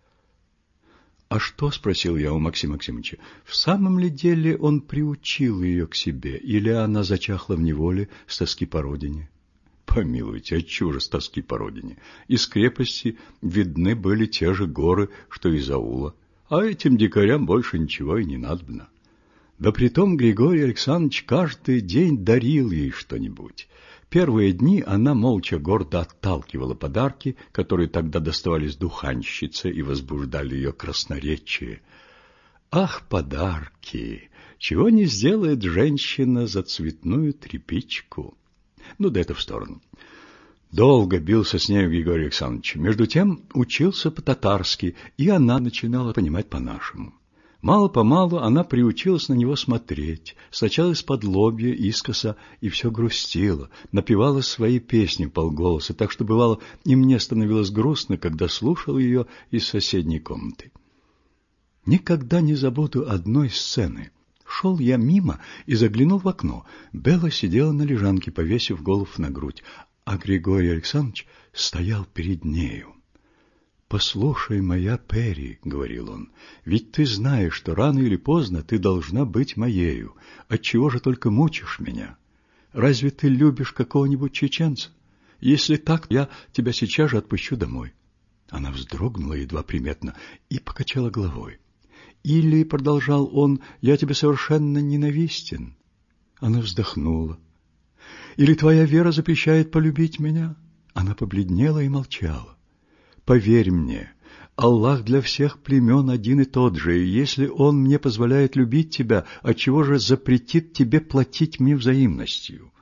— А что, — спросил я у Максима Максимовича, — в самом ли деле он приучил ее к себе, или она зачахла в неволе с тоски по родине? Помилуйте, отчего же с тоски по родине? Из крепости видны были те же горы, что из аула, а этим дикарям больше ничего и не надобно. Да притом Григорий Александрович каждый день дарил ей что-нибудь. Первые дни она молча гордо отталкивала подарки, которые тогда доставались духанщице и возбуждали ее красноречие. Ах, подарки! Чего не сделает женщина за цветную тряпичку? Ну, да это в сторону. Долго бился с нею Григорий Александрович. Между тем учился по-татарски, и она начинала понимать по-нашему. Мало-помалу она приучилась на него смотреть, сначала из-под лобья, искоса, и все грустила, напевала свои песни вполголоса, так что, бывало, и мне становилось грустно, когда слушал ее из соседней комнаты. Никогда не забуду одной сцены. Шел я мимо и заглянул в окно. Белла сидела на лежанке, повесив голову на грудь, а Григорий Александрович стоял перед нею. «Послушай, моя Перри, — говорил он, — ведь ты знаешь, что рано или поздно ты должна быть моею. Отчего же только мучишь меня? Разве ты любишь какого-нибудь чеченца? Если так, я тебя сейчас же отпущу домой». Она вздрогнула едва приметно и покачала головой. «Или, — продолжал он, — я тебе совершенно ненавистен». Она вздохнула. «Или твоя вера запрещает полюбить меня?» Она побледнела и молчала. «Поверь мне, Аллах для всех племен один и тот же, и если Он мне позволяет любить тебя, отчего же запретит тебе платить мне взаимностью?»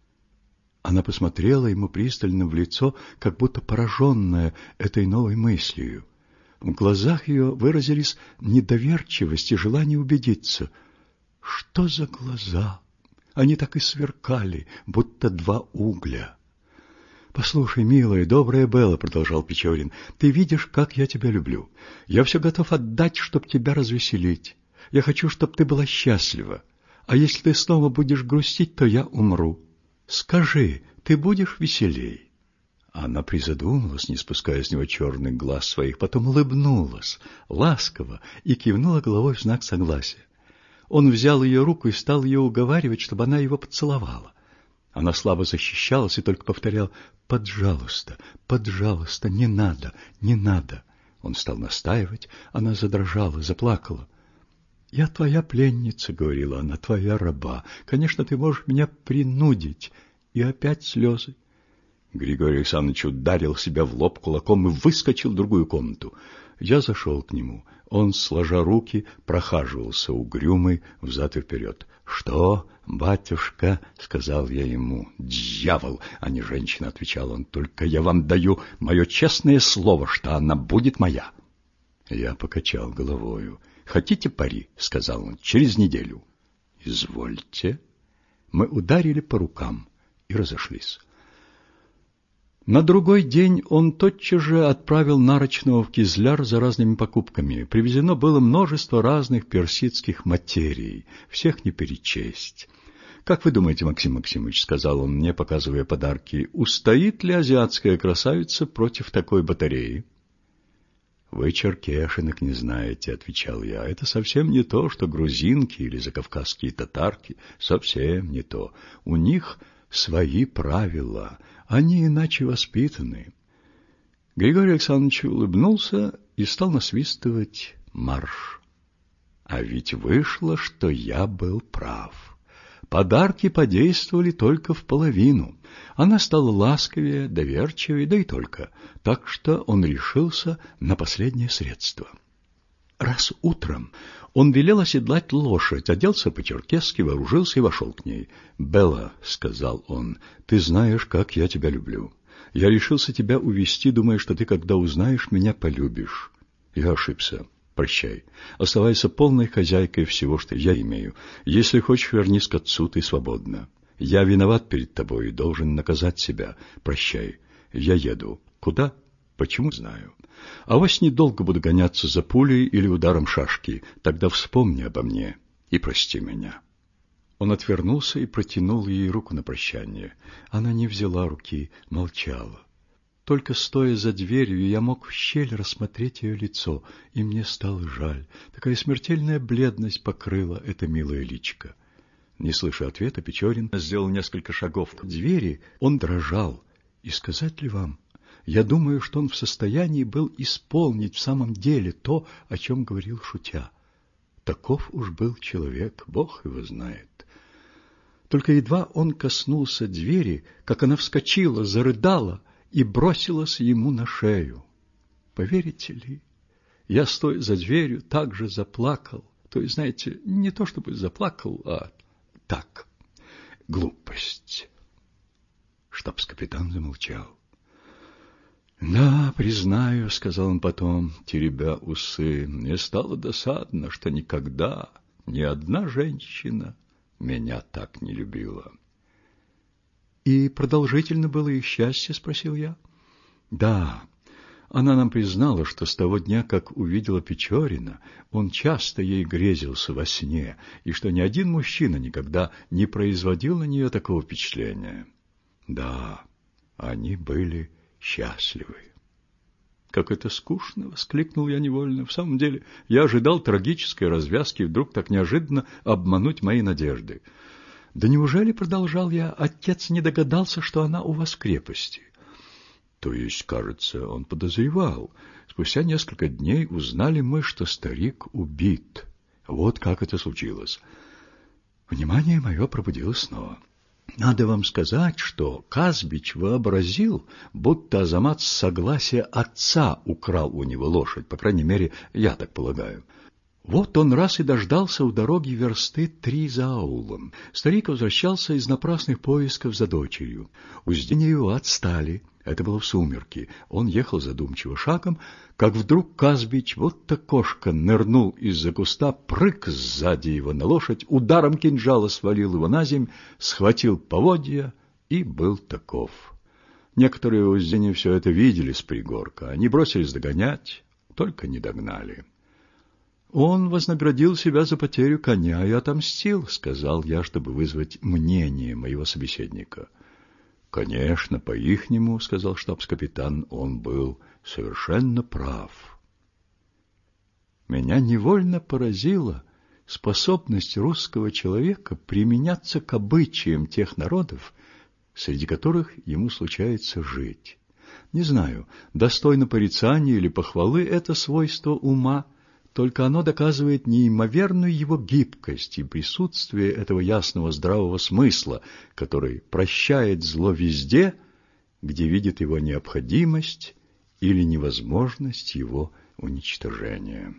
Она посмотрела ему пристально в лицо, как будто пораженная этой новой мыслью. В глазах ее выразились недоверчивость и желание убедиться. Что за глаза? Они так и сверкали, будто два угля. «Послушай, милая, добрая Белла, — продолжал Печорин, — ты видишь, как я тебя люблю. Я все готов отдать, чтоб тебя развеселить. Я хочу, чтоб ты была счастлива. А если ты снова будешь грустить, то я умру. Скажи, ты будешь веселей?» Она призадумалась, не спуская с него черных глаз своих, потом улыбнулась, ласково, и кивнула головой в знак согласия. Он взял ее руку и стал ее уговаривать, чтобы она его поцеловала. Она слабо защищалась и только повторяла: «Поджалуйста, поджалуйста, не надо, не надо». Он стал настаивать, она задрожала, заплакала. «Я твоя пленница, — говорила она, — твоя раба. Конечно, ты можешь меня принудить». И опять слезы. Григорий Александрович ударил себя в лоб кулаком и выскочил в другую комнату. Я зашел к нему. Он, сложа руки, прохаживался угрюмый взад и вперед. «Что, батюшка?» — сказал я ему. «Дьявол, а не женщина!» — отвечал он. «Только я вам даю мое честное слово, что она будет моя». Я покачал головою. «Хотите пари?» — сказал он. «Через неделю». «Извольте». Мы ударили по рукам и разошлись. На другой день он тотчас же отправил Нарочного в Кизляр за разными покупками. Привезено было множество разных персидских материй, всех не перечесть. «Как вы думаете, Максим Максимович, — сказал он мне, показывая подарки, — устоит ли азиатская красавица против такой батареи?» «Вы черкешинок не знаете, — отвечал я. — Это совсем не то, что грузинки или закавказские татарки. Совсем не то. У них свои правила, они иначе воспитаны». Григорий Александрович улыбнулся и стал насвистывать марш. А ведь вышло, что я был прав. Подарки подействовали только в половину. Она стала ласковее, доверчивее, да и только. Так что он решился на последнее средство. Раз утром он велел оседлать лошадь, оделся по-черкесски, вооружился и вошел к ней. «Белла, — сказал он, — ты знаешь, как я тебя люблю. Я решился тебя увести, думая, что ты, когда узнаешь, меня полюбишь. Я ошибся. Прощай. Оставайся полной хозяйкой всего, что я имею. Если хочешь, вернись к отцу, ты свободна. Я виноват перед тобой и должен наказать себя. Прощай. Я еду. Куда? Почему? Знаю. А вось недолго буду гоняться за пулей или ударом шашки. Тогда вспомни обо мне и прости меня». Он отвернулся и протянул ей руку на прощание. Она не взяла руки, молчала. Только стоя за дверью, я мог в щель рассмотреть ее лицо, и мне стало жаль. Такая смертельная бледность покрыла это милое личико. Не слыша ответа, Печорин сделал несколько шагов к двери. Он дрожал. И сказать ли вам, я думаю, что он в состоянии был исполнить в самом деле то, о чем говорил шутя. Таков уж был человек, Бог его знает. Только едва он коснулся двери, как она вскочила, зарыдала и бросилась ему на шею. Поверите ли, я, стоя за дверью, также заплакал. То есть, знаете, не то чтобы заплакал, а так, глупость. Штабс-капитан замолчал. «Да, признаю, — сказал он потом, теребя усы, — мне стало досадно, что никогда ни одна женщина меня так не любила». «И продолжительно было их счастье?» — спросил я. «Да, она нам признала, что с того дня, как увидела Печорина, он часто ей грезился во сне, и что ни один мужчина никогда не производил на нее такого впечатления. Да, они были счастливы». «Как это скучно!» — воскликнул я невольно. «В самом деле, я ожидал трагической развязки и вдруг так неожиданно обмануть мои надежды». Да неужели, продолжал я, отец не догадался, что она у вас в крепости? То есть, кажется, он подозревал. Спустя несколько дней узнали мы, что старик убит. Вот как это случилось. Внимание мое пробудилось снова. Надо вам сказать, что Казбич вообразил, будто Азамат с согласия отца украл у него лошадь, по крайней мере, я так полагаю. Вот он раз и дождался у дороги версты три за аулом. Старик возвращался из напрасных поисков за дочерью. Узденья его отстали. Это было в сумерки. Он ехал задумчиво шагом, как вдруг Казбич, будто кошка, нырнул из-за куста, прыг сзади его на лошадь, ударом кинжала свалил его на земь, схватил поводья и был таков. Некоторые узденья все это видели с пригорка. Они бросились догонять, только не догнали. Он вознаградил себя за потерю коня и отомстил, сказал я, чтобы вызвать мнение моего собеседника. Конечно, по-ихнему, сказал штабс-капитан, он был совершенно прав. Меня невольно поразила способность русского человека применяться к обычаям тех народов, среди которых ему случается жить. Не знаю, достойно порицания или похвалы это свойство ума, только оно доказывает неимоверную его гибкость и присутствие этого ясного здравого смысла, который прощает зло везде, где видит его необходимость или невозможность его уничтожения.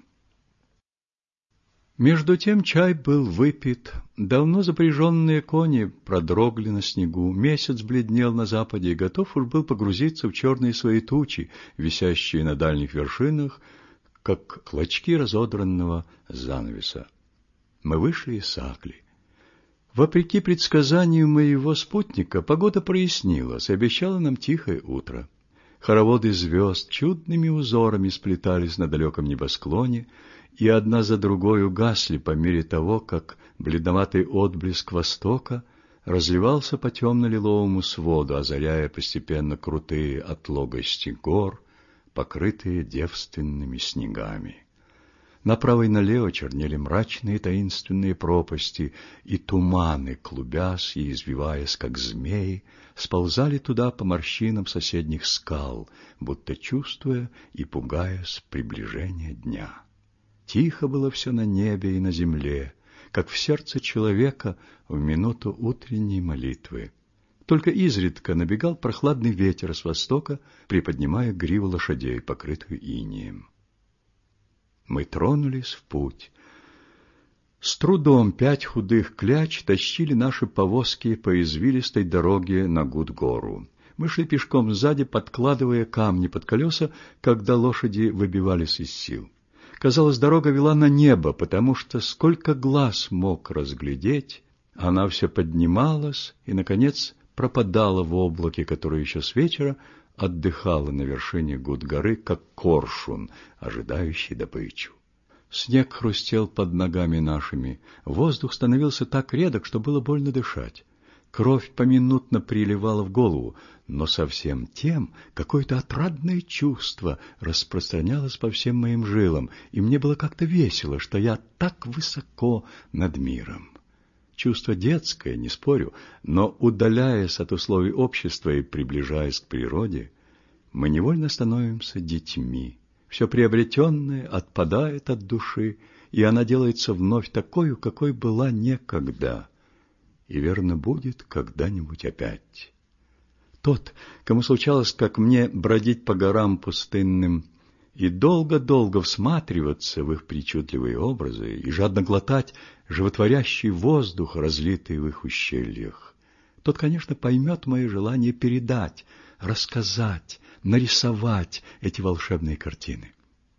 Между тем чай был выпит, давно запряженные кони продрогли на снегу, месяц бледнел на западе и готов уж был погрузиться в черные свои тучи, висящие на дальних вершинах, как клочки разодранного занавеса. Мы вышли из Сакли. Вопреки предсказанию моего спутника, погода прояснилась и обещала нам тихое утро. Хороводы звезд чудными узорами сплетались на далеком небосклоне, и одна за другой угасли по мере того, как бледноватый отблеск востока разливался по темно-лиловому своду, озаряя постепенно крутые отлогости гор, покрытые девственными снегами. Направо и налево чернели мрачные таинственные пропасти, и туманы, клубясь и извиваясь, как змеи, сползали туда по морщинам соседних скал, будто чувствуя и пугаясь приближения дня. Тихо было все на небе и на земле, как в сердце человека в минуту утренней молитвы. Только изредка набегал прохладный ветер с востока, приподнимая гриву лошадей, покрытую инеем. Мы тронулись в путь. С трудом пять худых кляч тащили наши повозки по извилистой дороге на Гудгору. Мы шли пешком сзади, подкладывая камни под колеса, когда лошади выбивались из сил. Казалось, дорога вела на небо, потому что сколько глаз мог разглядеть, она все поднималась и, наконец, пропадала в облаке, которое еще с вечера отдыхало на вершине Гудгоры, как коршун, ожидающий добычу. Снег хрустел под ногами нашими, воздух становился так редок, что было больно дышать. Кровь поминутно приливала в голову, но совсем тем какое-то отрадное чувство распространялось по всем моим жилам, и мне было как-то весело, что я так высоко над миром. Чувство детское, не спорю, но, удаляясь от условий общества и приближаясь к природе, мы невольно становимся детьми. Все приобретенное отпадает от души, и она делается вновь такой, какой была некогда, и, верно, будет когда-нибудь опять. Тот, кому случалось, как мне, бродить по горам пустынным и долго-долго всматриваться в их причудливые образы и жадно глотать животворящий воздух, разлитый в их ущельях, тот, конечно, поймет мое желание передать, рассказать, нарисовать эти волшебные картины.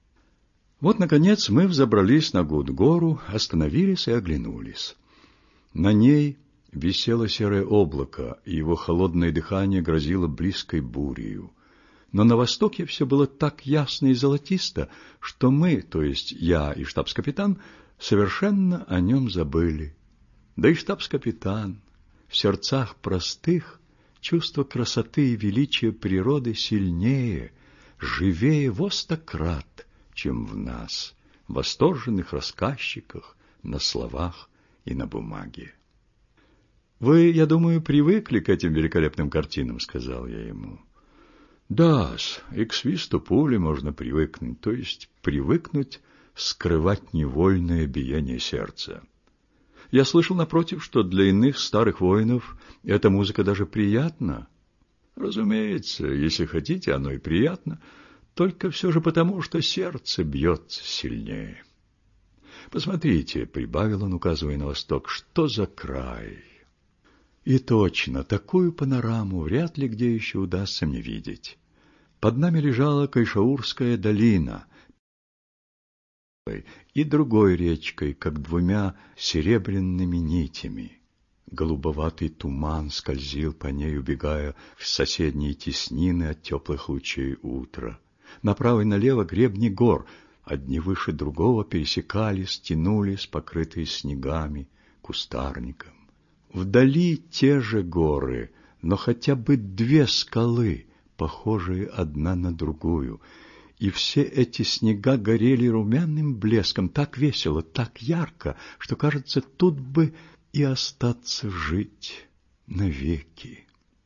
Вот, наконец, мы взобрались на Гудгору, остановились и оглянулись. На ней висело серое облако, и его холодное дыхание грозило близкой бурею. Но на востоке все было так ясно и золотисто, что мы, то есть я и штабс-капитан, совершенно о нем забыли. Да и штабс-капитан, в сердцах простых, чувство красоты и величия природы сильнее, живее во сто крат, чем в нас, восторженных рассказчиках, на словах и на бумаге. «Вы, я думаю, привыкли к этим великолепным картинам», — сказал я ему. «Да-с, и к свисту пули можно привыкнуть, то есть привыкнуть скрывать невольное биение сердца. Я слышал, напротив, что для иных старых воинов эта музыка даже приятна. Разумеется, если хотите, оно и приятно, только все же потому, что сердце бьется сильнее. Посмотрите, — прибавил он, указывая на восток, — что за край. И точно, такую панораму вряд ли где еще удастся мне видеть. Под нами лежала Кайшаурская долина, и другой речкой, как двумя серебряными нитями. Голубоватый туман скользил по ней, убегая в соседние теснины от теплых лучей утра. Направо и налево гребни гор, одни выше другого, пересекались, тянулись, покрытые снегами, кустарником. Вдали те же горы, но хотя бы две скалы, похожие одна на другую, и все эти снега горели румяным блеском, так весело, так ярко, что, кажется, тут бы и остаться жить навеки.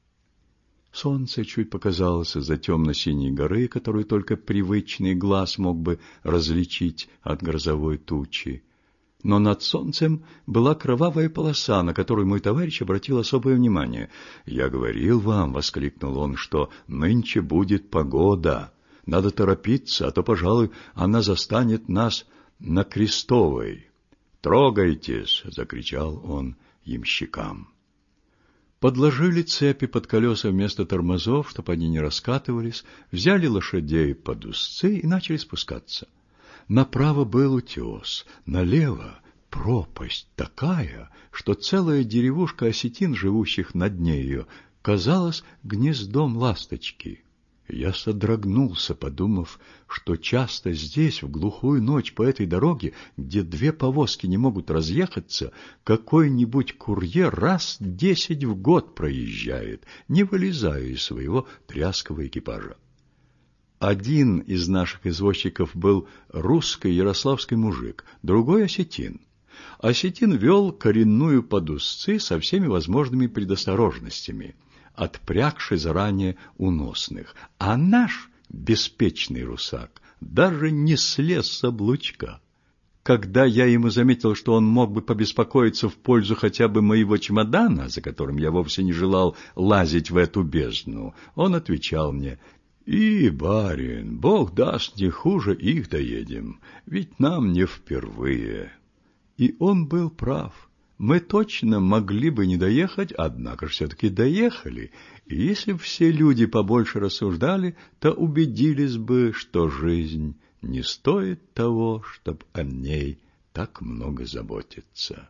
Солнце чуть показалось из-за темно-синей горы, которую только привычный глаз мог бы различить от грозовой тучи. Но над солнцем была кровавая полоса, на которую мой товарищ обратил особое внимание. «Я говорил вам, — воскликнул он, — что нынче будет погода. Надо торопиться, а то, пожалуй, она застанет нас на Крестовой. Трогайтесь!» — закричал он ямщикам. Подложили цепи под колеса вместо тормозов, чтобы они не раскатывались, взяли лошадей под узцы и начали спускаться. Направо был утес, налево пропасть такая, что целая деревушка осетин, живущих на дне ее, казалась гнездом ласточки. Я содрогнулся, подумав, что часто здесь, в глухую ночь по этой дороге, где две повозки не могут разъехаться, какой-нибудь курьер раз десять в год проезжает, не вылезая из своего тряского экипажа. Один из наших извозчиков был русский ярославский мужик, другой — осетин. Осетин вел коренную под узцы со всеми возможными предосторожностями, отпрягший заранее уносных, а наш беспечный русак даже не слез с облучка. Когда я ему заметил, что он мог бы побеспокоиться в пользу хотя бы моего чемодана, за которым я вовсе не желал лазить в эту бездну, он отвечал мне: «И, барин, Бог даст, не хуже их доедем, ведь нам не впервые». И он был прав. Мы точно могли бы не доехать, однако же все-таки доехали, и если бы все люди побольше рассуждали, то убедились бы, что жизнь не стоит того, чтобы о ней так много заботиться.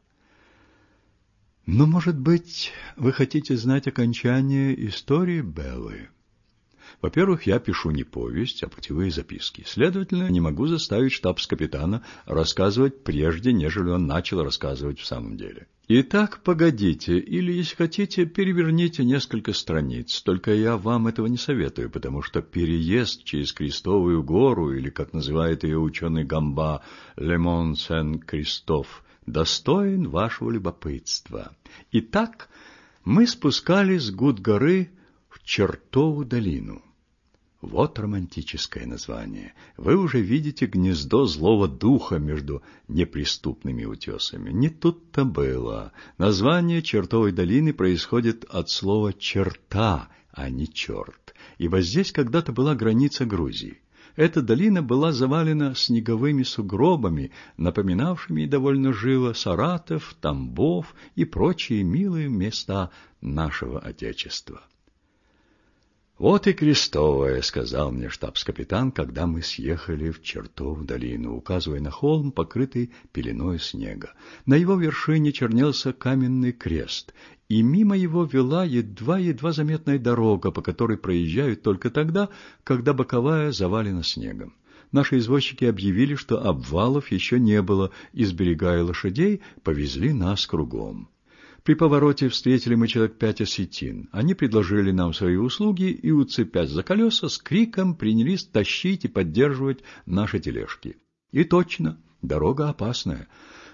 Но, может быть, вы хотите знать окончание истории Беллы? Во-первых, я пишу не повесть, а путевые записки. Следовательно, не могу заставить штабс-капитана рассказывать прежде, нежели он начал рассказывать в самом деле. Итак, погодите, или, если хотите, переверните несколько страниц. Только я вам этого не советую, потому что переезд через Крестовую гору, или, как называет ее ученый Гамба, Ле-Мон-Сен-Кристоф, достоин вашего любопытства. Итак, мы спускались с Гуд-горы в Чертову долину. Вот романтическое название. Вы уже видите гнездо злого духа между неприступными утесами. Не тут-то было. Название Чертовой долины происходит от слова «черта», а не «черт», ибо здесь когда-то была граница Грузии. Эта долина была завалена снеговыми сугробами, напоминавшими довольно живо Саратов, Тамбов и прочие милые места нашего Отечества. «Вот и Крестовая», — сказал мне штабс-капитан, когда мы съехали в Чертову долину, указывая на холм, покрытый пеленой снега. На его вершине чернелся каменный крест, и мимо его вела едва-едва заметная дорога, по которой проезжают только тогда, когда боковая завалена снегом. Наши извозчики объявили, что обвалов еще не было, и, сберегая лошадей, повезли нас кругом. При повороте встретили мы человек пять осетин. Они предложили нам свои услуги и, уцепясь за колеса, с криком принялись тащить и поддерживать наши тележки. И точно, дорога опасная.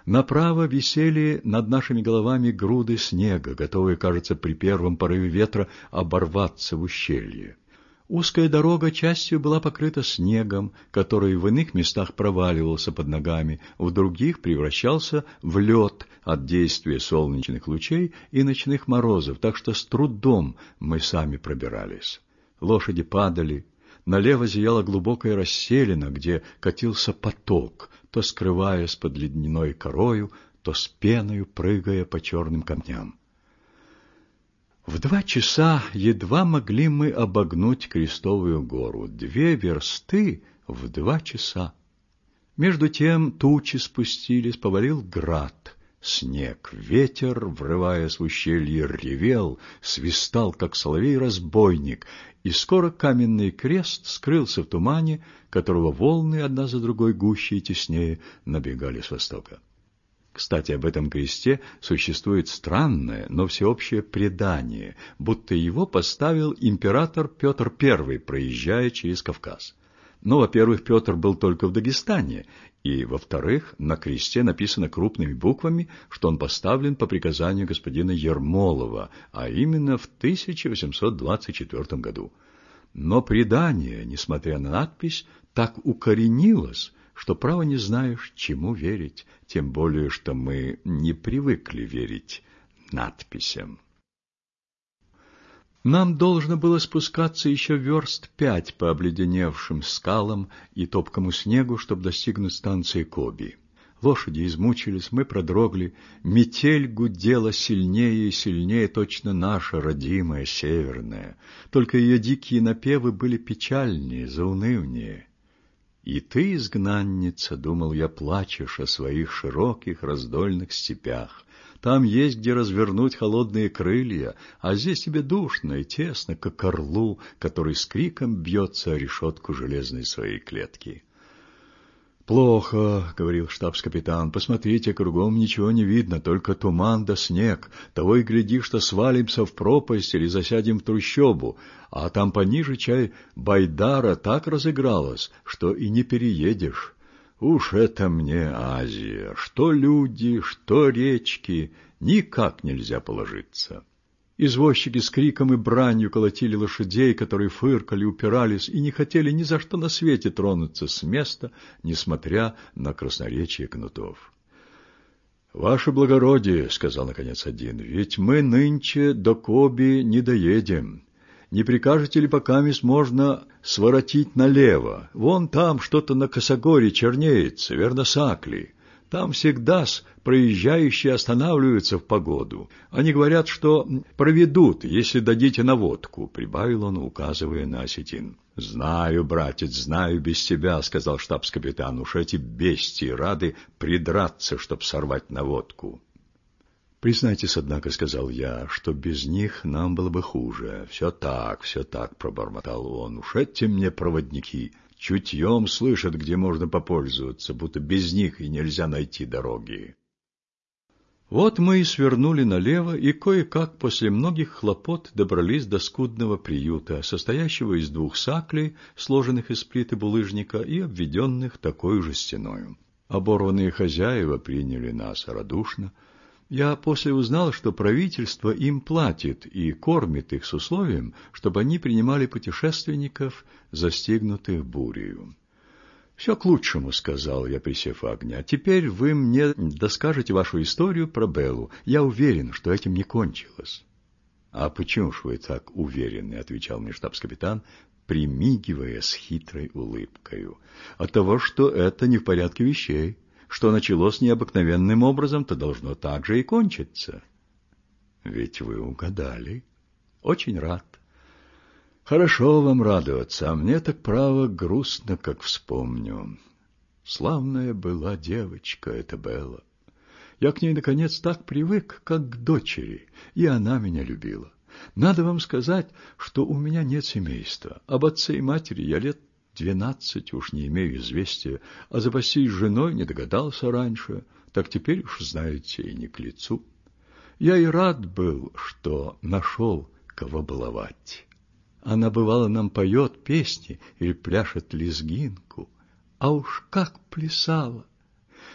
Направо висели над нашими головами груды снега, готовые, кажется, при первом порыве ветра оборваться в ущелье. Узкая дорога частью была покрыта снегом, который в иных местах проваливался под ногами, в других превращался в лед от действия солнечных лучей и ночных морозов, так что с трудом мы сами пробирались. Лошади падали, налево зияла глубокая расселина, где катился поток, то скрываясь под ледяной корою, то с пеною прыгая по черным камням. В два часа едва могли мы обогнуть Крестовую гору. Две версты в два часа. Между тем тучи спустились, повалил град, снег. Ветер, врываясь в ущелье, ревел, свистал, как соловей-разбойник, и скоро каменный крест скрылся в тумане, которого волны одна за другой гуще и теснее набегали с востока. Кстати, об этом кресте существует странное, но всеобщее предание, будто его поставил император Петр Первый, проезжая через Кавказ. Но, во-первых, Петр был только в Дагестане, и, во-вторых, на кресте написано крупными буквами, что он поставлен по приказанию господина Ермолова, а именно в тысяча восемьсот двадцать четвёртом году. Но предание, несмотря на надпись, так укоренилось, что право не знаешь, чему верить, тем более, что мы не привыкли верить надписям. Нам должно было спускаться еще верст пять по обледеневшим скалам и топкому снегу, чтобы достигнуть станции Коби. Лошади измучились, мы продрогли, метель гудела сильнее и сильнее, точно наша родимая северная, только ее дикие напевы были печальнее, заунывнее. «И ты, изгнанница, — думал я, — плачешь о своих широких раздольных степях. Там есть где развернуть холодные крылья, а здесь тебе душно и тесно, как орлу, который с криком бьется о решетку железной своей клетки». «Плохо, — говорил штабс-капитан, — посмотрите, кругом ничего не видно, только туман да снег. Того и гляди, что свалимся в пропасть или засядем в трущобу, а там пониже, чай, Байдара так разыгралась, что и не переедешь. Уж это мне Азия, что люди, что речки, никак нельзя положиться». Извозчики с криком и бранью колотили лошадей, которые фыркали, упирались и не хотели ни за что на свете тронуться с места, несмотря на красноречие кнутов. «Ваше благородие, — сказал наконец один, — ведь мы нынче до Коби не доедем. Не прикажете ли покамест можно своротить налево? Вон там что-то на косогоре чернеется, верно, Сакли. Там всегда проезжающие останавливаются в погоду. Они говорят, что проведут, если дадите наводку, — прибавил он, указывая на осетин. — Знаю, братец, знаю без тебя, — сказал штабс-капитан. — Уж эти бестии рады придраться, чтоб сорвать наводку. — Признайтесь, однако, — сказал я, — что без них нам было бы хуже. — Все так, все так, — пробормотал он. — Уж эти мне проводники чутьем слышат, где можно попользоваться, будто без них и нельзя найти дороги. Вот мы и свернули налево, и кое-как после многих хлопот добрались до скудного приюта, состоящего из двух саклей, сложенных из плиты булыжника и обведенных такой же стеною. Оборванные хозяева приняли нас радушно. Я после узнал, что правительство им платит и кормит их с условием, чтобы они принимали путешественников, застигнутых бурею. — Все к лучшему, — сказал я, присев у огня. — Теперь вы мне доскажете вашу историю про Беллу. Я уверен, что этим не кончилось. — А почему ж вы так уверены? — отвечал мне штабс-капитан, примигивая с хитрой улыбкою. — От того, что это не в порядке вещей. Что началось необыкновенным образом, то должно так же и кончиться. — Ведь вы угадали. — Очень рад. — Хорошо вам радоваться, а мне так право грустно, как вспомню. Славная была девочка эта Белла. Я к ней, наконец, так привык, как к дочери, и она меня любила. Надо вам сказать, что у меня нет семейства. Об отце и матери я лет двенадцать уж не имею известия, а запастись женой не догадался раньше, так теперь уж, знаете, и не к лицу. Я и рад был, что нашел, кого баловать. Она, бывало, нам поет песни или пляшет лезгинку, а уж как плясала!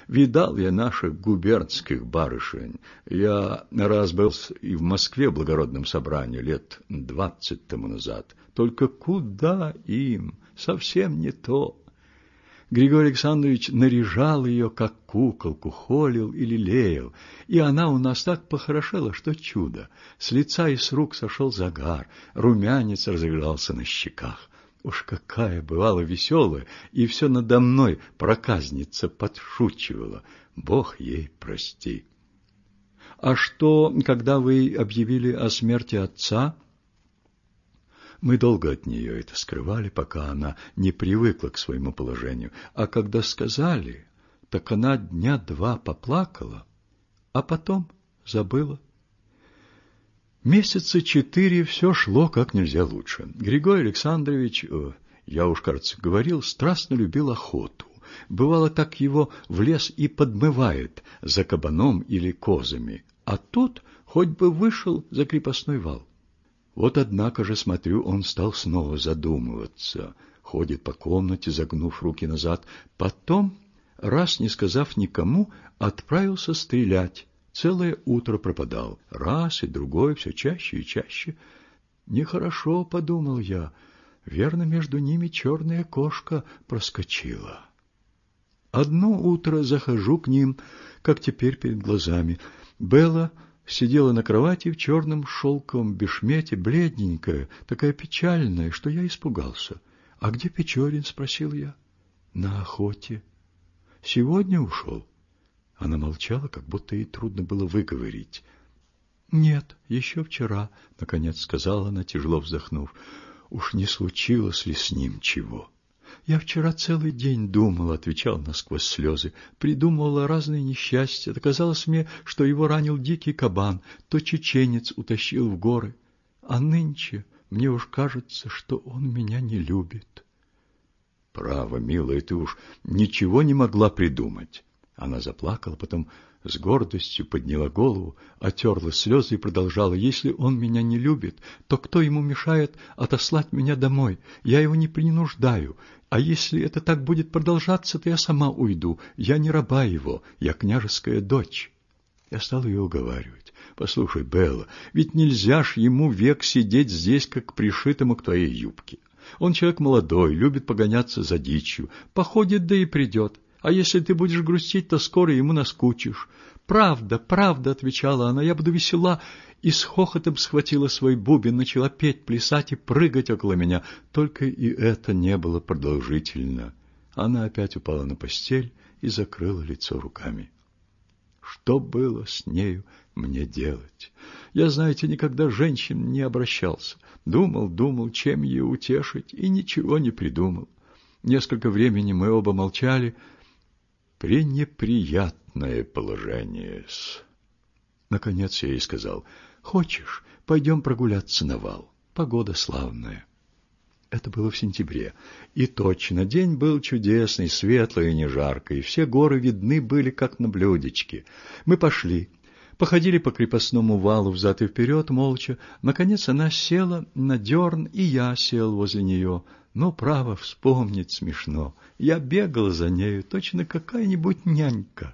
Видал я наших губернских барышень. Я раз был и в Москве в благородном собрании лет двадцать тому назад. Только куда им? Совсем не то. Григорий Александрович наряжал ее, как куколку, холил и лелеял, и она у нас так похорошела, что чудо. С лица и с рук сошел загар, румянец разыгрался на щеках. Уж какая бывала веселая, и все надо мной проказница подшучивала. Бог ей прости. А что, когда вы объявили о смерти отца? Мы долго от нее это скрывали, пока она не привыкла к своему положению. А когда сказали, так она дня два поплакала, а потом забыла. Месяца четыре все шло как нельзя лучше. Григорий Александрович, я уж, кажется, говорил, страстно любил охоту. Бывало, так его в лес и подмывает за кабаном или козами, а тут хоть бы вышел за крепостной вал. Вот, однако же, смотрю, он стал снова задумываться, ходит по комнате, загнув руки назад. Потом, раз не сказав никому, отправился стрелять. Целое утро пропадал, раз и другой, все чаще и чаще. Нехорошо, подумал я, верно, между ними черная кошка проскочила. Одно утро захожу к ним, как теперь перед глазами. Белла сидела на кровати в черном шелковом бешмете, бледненькая, такая печальная, что я испугался. — А где Печорин? — спросил я. — На охоте. — Сегодня ушел? Она молчала, как будто ей трудно было выговорить. — Нет, еще вчера, — наконец сказала она, тяжело вздохнув. — Уж не случилось ли с ним чего? — Я вчера целый день думала, — отвечал она сквозь слезы, — придумывала разные несчастья. Казалось мне, что его ранил дикий кабан, то чеченец утащил в горы. А нынче мне уж кажется, что он меня не любит. — Право, милая, ты уж ничего не могла придумать. Она заплакала, потом с гордостью подняла голову, отерла слезы и продолжала. Если он меня не любит, то кто ему мешает отослать меня домой? Я его не принуждаю. А если это так будет продолжаться, то я сама уйду. Я не раба его, я княжеская дочь. Я стал ее уговаривать. Послушай, Белла, ведь нельзя ж ему век сидеть здесь, как пришитому к твоей юбке. Он человек молодой, любит погоняться за дичью. Походит, да и придет. А если ты будешь грустить, то скоро ему наскучишь. Правда, правда, — отвечала она, — я буду весела. И с хохотом схватила свой бубен, начала петь, плясать и прыгать около меня. Только и это не было продолжительно. Она опять упала на постель и закрыла лицо руками. Что было с нею мне делать? Я, знаете, никогда с женщин не обращался. Думал, думал, чем ее утешить, и ничего не придумал. Несколько времени мы оба молчали. Пренеприятное положение-с. Наконец я ей сказал: «Хочешь, пойдем прогуляться на вал? Погода славная». Это было в сентябре. И точно, день был чудесный, светлый и не жарко, и все горы видны были, как на блюдечке. Мы пошли, походили по крепостному валу взад и вперед, молча. Наконец она села на дерн, и я сел возле нее. Но, право, вспомнить смешно. Я бегал за нею, точно какая-нибудь нянька.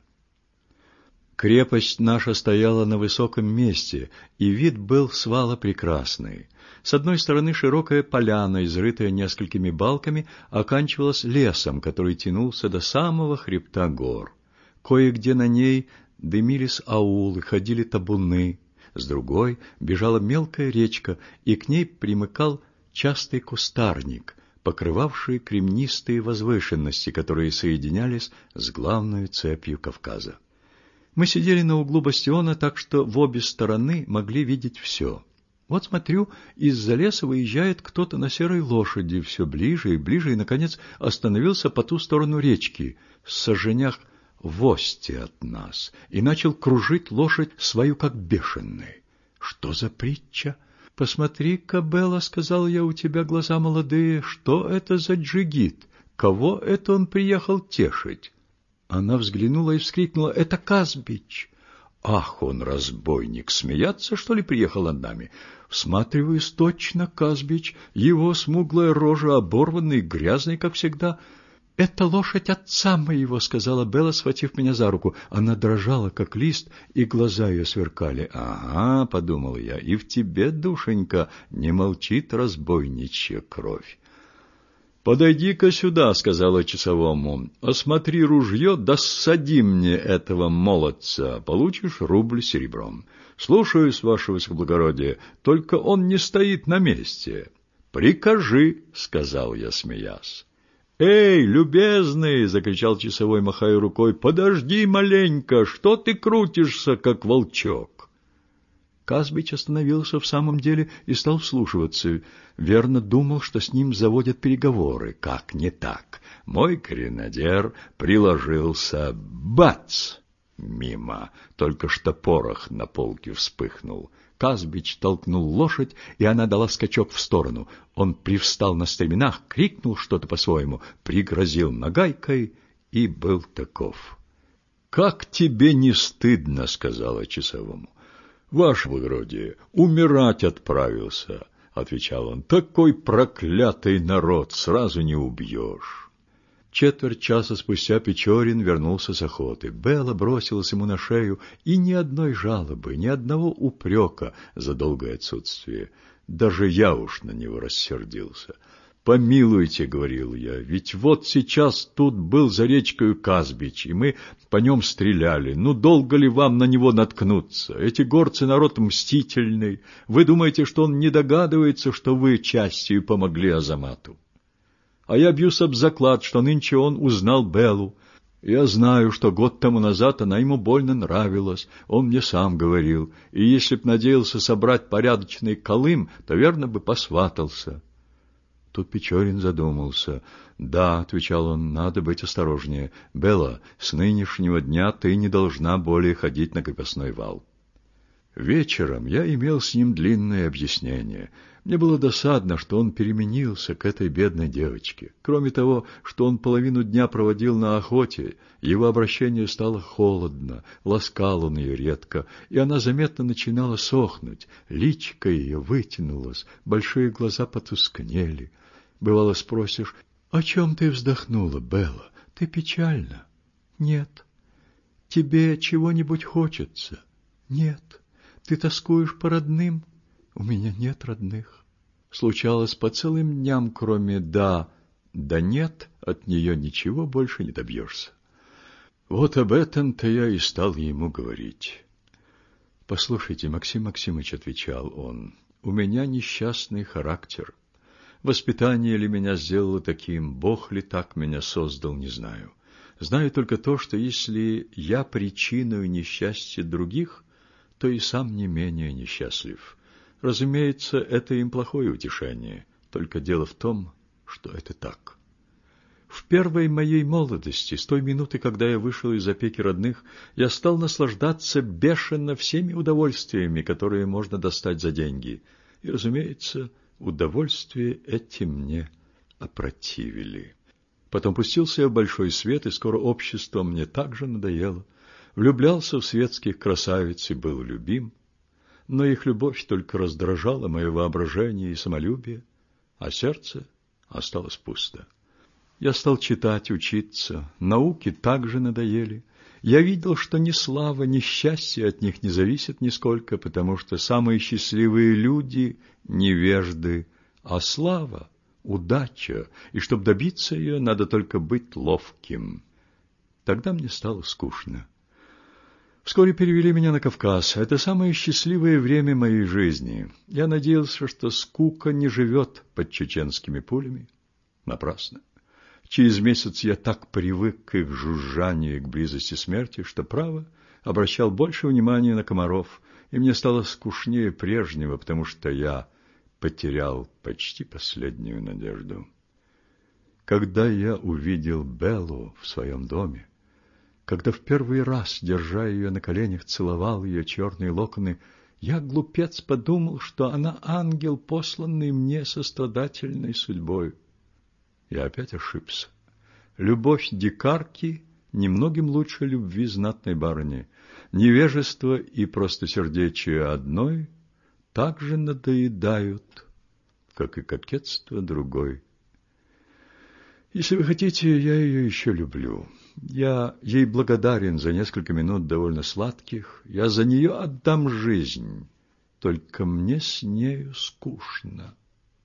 Крепость наша стояла на высоком месте, и вид был с вала прекрасный. С одной стороны широкая поляна, изрытая несколькими балками, оканчивалась лесом, который тянулся до самого хребта гор. Кое-где на ней дымились аулы, ходили табуны. С другой бежала мелкая речка, и к ней примыкал частый кустарник, покрывавший кремнистые возвышенности, которые соединялись с главной цепью Кавказа. Мы сидели на углу бастиона, так что в обе стороны могли видеть все. Вот смотрю, из-за леса выезжает кто-то на серой лошади, все ближе и ближе, и, наконец, остановился по ту сторону речки, в саженях в ости от нас, и начал кружить лошадь свою, как бешеный. Что за притча? «Посмотри-ка, Белла, — сказал я, — у тебя глаза молодые, что это за джигит? Кого это он приехал тешить?» Она взглянула и вскрикнула: «Это Казбич!» «Ах, он разбойник! Смеяться, что ли, приехал над нами?» Всматриваюсь, точно Казбич, его смуглая рожа, оборванный, грязный, как всегда. «Это лошадь отца моего», — сказала Белла, схватив меня за руку. Она дрожала, как лист, и глаза ее сверкали. «Ага», — подумал я, — «и в тебе, душенька, не молчит разбойничья кровь». «Подойди-ка сюда», — сказала часовому, — «осмотри ружье, да ссади мне этого молодца, получишь рубль серебром». «Слушаюсь, ваше высокоблагородие, только он не стоит на месте». «Прикажи», — сказал я, смеясь. «Эй, любезный!» — закричал часовой, махая рукой. «Подожди маленько! Что ты крутишься, как волчок?» Казбич остановился в самом деле и стал вслушиваться. Верно думал, что с ним заводят переговоры. Как не так? Мой гренадер приложился. Бац! Мимо. Только что порох на полке вспыхнул. Казбич толкнул лошадь, и она дала скачок в сторону. Он привстал на стременах, крикнул что-то по-своему, пригрозил нагайкой и был таков. «Как тебе не стыдно?» — сказала часовому. «Ваше благородие, умирать отправился», — отвечал он. «Такой проклятый народ сразу не убьешь». Четверть часа спустя Печорин вернулся с охоты. Белла бросилась ему на шею, и ни одной жалобы, ни одного упрека за долгое отсутствие. Даже я уж на него рассердился. «Помилуйте», — говорил я, — «ведь вот сейчас тут был за речкою Казбич, и мы по нем стреляли. Ну, долго ли вам на него наткнуться? Эти горцы народ мстительный. Вы думаете, что он не догадывается, что вы частью помогли Азамату? А я бьюсь об заклад, что нынче он узнал Беллу. Я знаю, что год тому назад она ему больно нравилась, он мне сам говорил, и если б надеялся собрать порядочный колым, то верно бы посватался». Тут Печорин задумался. «Да», — отвечал он, — «надо быть осторожнее. Белла, с нынешнего дня ты не должна более ходить на крепостной вал». Вечером я имел с ним длинное объяснение. Мне было досадно, что он переменился к этой бедной девочке. Кроме того, что он половину дня проводил на охоте, его обращение стало холодно, ласкал он ее редко, и она заметно начинала сохнуть. Личико ее вытянулось, большие глаза потускнели. Бывало, спросишь: «О чем ты вздохнула, Белла? Ты печальна?» «Нет». «Тебе чего-нибудь хочется?» «Нет». «Ты тоскуешь по родным?» «У меня нет родных». Случалось по целым дням, кроме «да», «да нет», от нее ничего больше не добьешься. Вот об этом-то я и стал ему говорить. «Послушайте, Максим Максимыч, — отвечал он, — у меня несчастный характер. Воспитание ли меня сделало таким, Бог ли так меня создал, не знаю. Знаю только то, что если я причиною несчастья других, то и сам не менее несчастлив. Разумеется, это им плохое утешение, только дело в том, что это так. В первой моей молодости, с той минуты, когда я вышел из опеки родных, я стал наслаждаться бешено всеми удовольствиями, которые можно достать за деньги. И, разумеется, удовольствия эти мне опротивили. Потом пустился я в большой свет, и скоро общество мне так же надоело. Влюблялся в светских красавиц и был любим, но их любовь только раздражала мое воображение и самолюбие, а сердце осталось пусто. Я стал читать, учиться, науки также надоели. Я видел, что ни слава, ни счастье от них не зависит нисколько, потому что самые счастливые люди — невежды, а слава — удача, и чтобы добиться ее, надо только быть ловким. Тогда мне стало скучно. Вскоре перевели меня на Кавказ. Это самое счастливое время моей жизни. Я надеялся, что скука не живет под чеченскими пулями. Напрасно. Через месяц я так привык к их жужжанию и к близости смерти, что, право, обращал больше внимания на комаров, и мне стало скучнее прежнего, потому что я потерял почти последнюю надежду. Когда я увидел Беллу в своем доме, когда в первый раз, держа ее на коленях, целовал ее черные локоны, я, глупец, подумал, что она ангел, посланный мне сострадательной судьбой. Я опять ошибся. Любовь дикарки немногим лучше любви знатной барыни. Невежество и простосердечие одной так же надоедают, как и кокетство другой. Если вы хотите, я ее еще люблю. Я ей благодарен за несколько минут довольно сладких. Я за нее отдам жизнь. Только мне с нею скучно.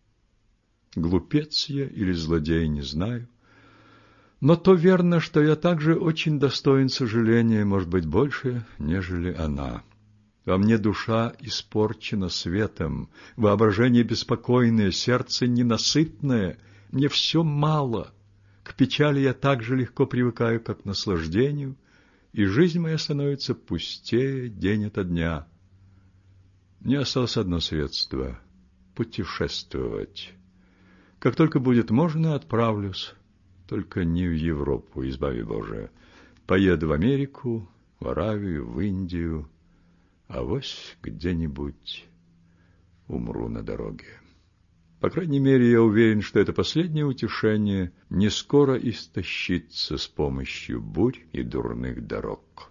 Глупец я или злодей, не знаю. Но то верно, что я также очень достоин сожаления, может быть, больше, нежели она. Во мне душа испорчена светом, воображение беспокойное, сердце ненасытное. Мне все мало. К печали я так же легко привыкаю, как к наслаждению, и жизнь моя становится пустее день ото дня. Мне осталось одно средство — путешествовать. Как только будет можно, отправлюсь, только не в Европу, избави Боже. Поеду в Америку, в Аравию, в Индию, а вось где-нибудь умру на дороге. По крайней мере, я уверен, что это последнее утешение не скоро истощится с помощью бурь и дурных дорог.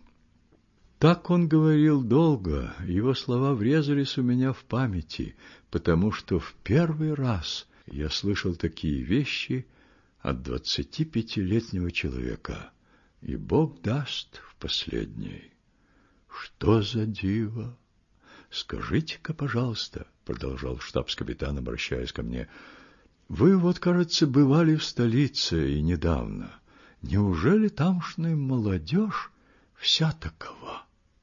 Так он говорил долго, его слова врезались у меня в памяти, потому что в первый раз я слышал такие вещи от двадцатипятилетнего человека, и Бог даст в последний. Что за диво? Скажите-ка, пожалуйста, продолжал штабс-капитан, обращаясь ко мне, вы вот, кажется, бывали в столице и недавно. Неужели тамошная молодежь вся такова?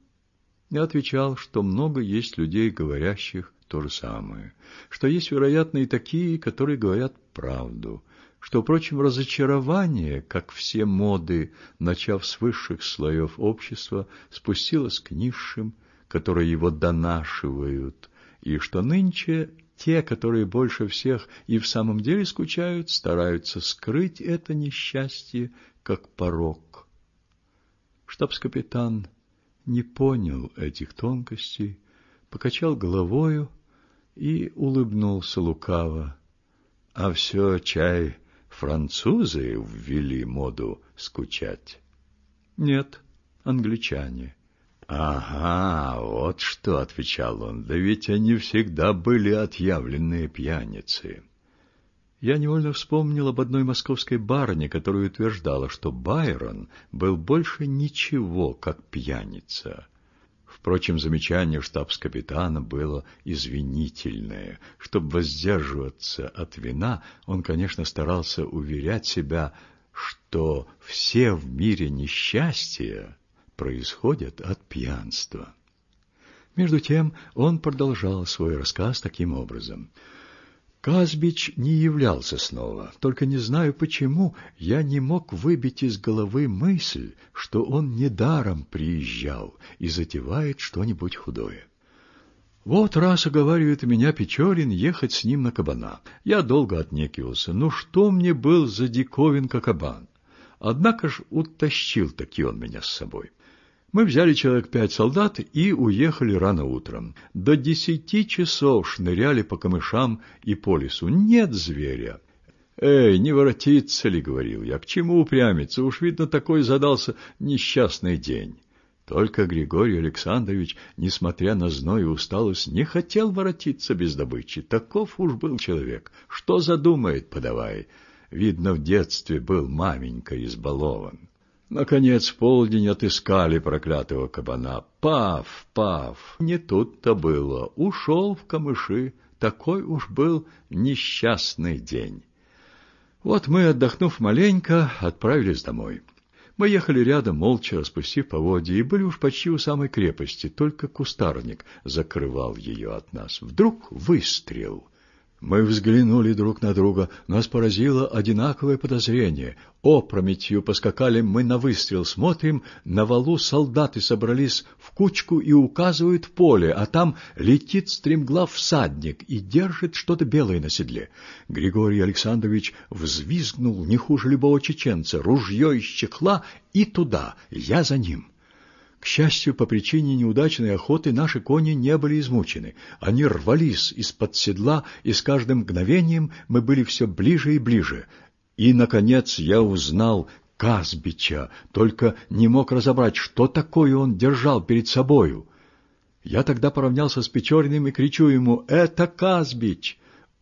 Я отвечал, что много есть людей, говорящих то же самое, что есть, вероятно, и такие, которые говорят правду, что, впрочем, разочарование, как все моды, начав с высших слоев общества, спустилось к низшим, которые его донашивают, и что нынче те, которые больше всех и в самом деле скучают, стараются скрыть это несчастье, как порок. Штабс-капитан не понял этих тонкостей, покачал головою и улыбнулся лукаво. А все, чай, французы ввели моду скучать? Нет, англичане. Ага, вот что, отвечал он, да ведь они всегда были отъявленные пьяницы. Я невольно вспомнил об одной московской барыне, которая утверждала, что Байрон был больше ничего, как пьяница. Впрочем, замечание штабс-капитана было извинительное. Чтобы воздерживаться от вина, он, конечно, старался уверять себя, что все в мире несчастья происходят от пьянства. Между тем он продолжал свой рассказ таким образом. Казбич не являлся снова, только не знаю почему, я не мог выбить из головы мысль, что он недаром приезжал и затевает что-нибудь худое. Вот раз уговаривает меня Печорин ехать с ним на кабана. Я долго отнекивался, ну что мне был за диковинка кабан? Однако ж утащил-таки он меня с собой. Мы взяли человек пять солдат и уехали рано утром. До десяти часов шныряли по камышам и по лесу. Нет зверя. «Эй, не воротиться ли?» — говорил я. «К чему упрямиться? Уж, видно, такой задался несчастный день». Только Григорий Александрович, несмотря на зной и усталость, не хотел воротиться без добычи. Таков уж был человек. Что задумает, подавай. Видно, в детстве был маменька избалован. Наконец, в полдень отыскали проклятого кабана. Пав, пав. Не тут-то было. Ушел в камыши. Такой уж был несчастный день. Вот мы, отдохнув маленько, отправились домой. Мы ехали рядом, молча распустив поводья, и были уж почти у самой крепости, только кустарник закрывал ее от нас. Вдруг выстрел. Мы взглянули друг на друга, нас поразило одинаковое подозрение. Опрометью поскакали мы на выстрел, смотрим, на валу солдаты собрались в кучку и указывают в поле, а там летит стремглав всадник и держит что-то белое на седле. Григорий Александрович взвизгнул не хуже любого чеченца, ружье из чехла и туда, я за ним. К счастью, по причине неудачной охоты наши кони не были измучены. Они рвались из-под седла, и с каждым мгновением мы были все ближе и ближе. И, наконец, я узнал Казбича, только не мог разобрать, что такое он держал перед собою. Я тогда поравнялся с Печориным и кричу ему: «Это Казбич!»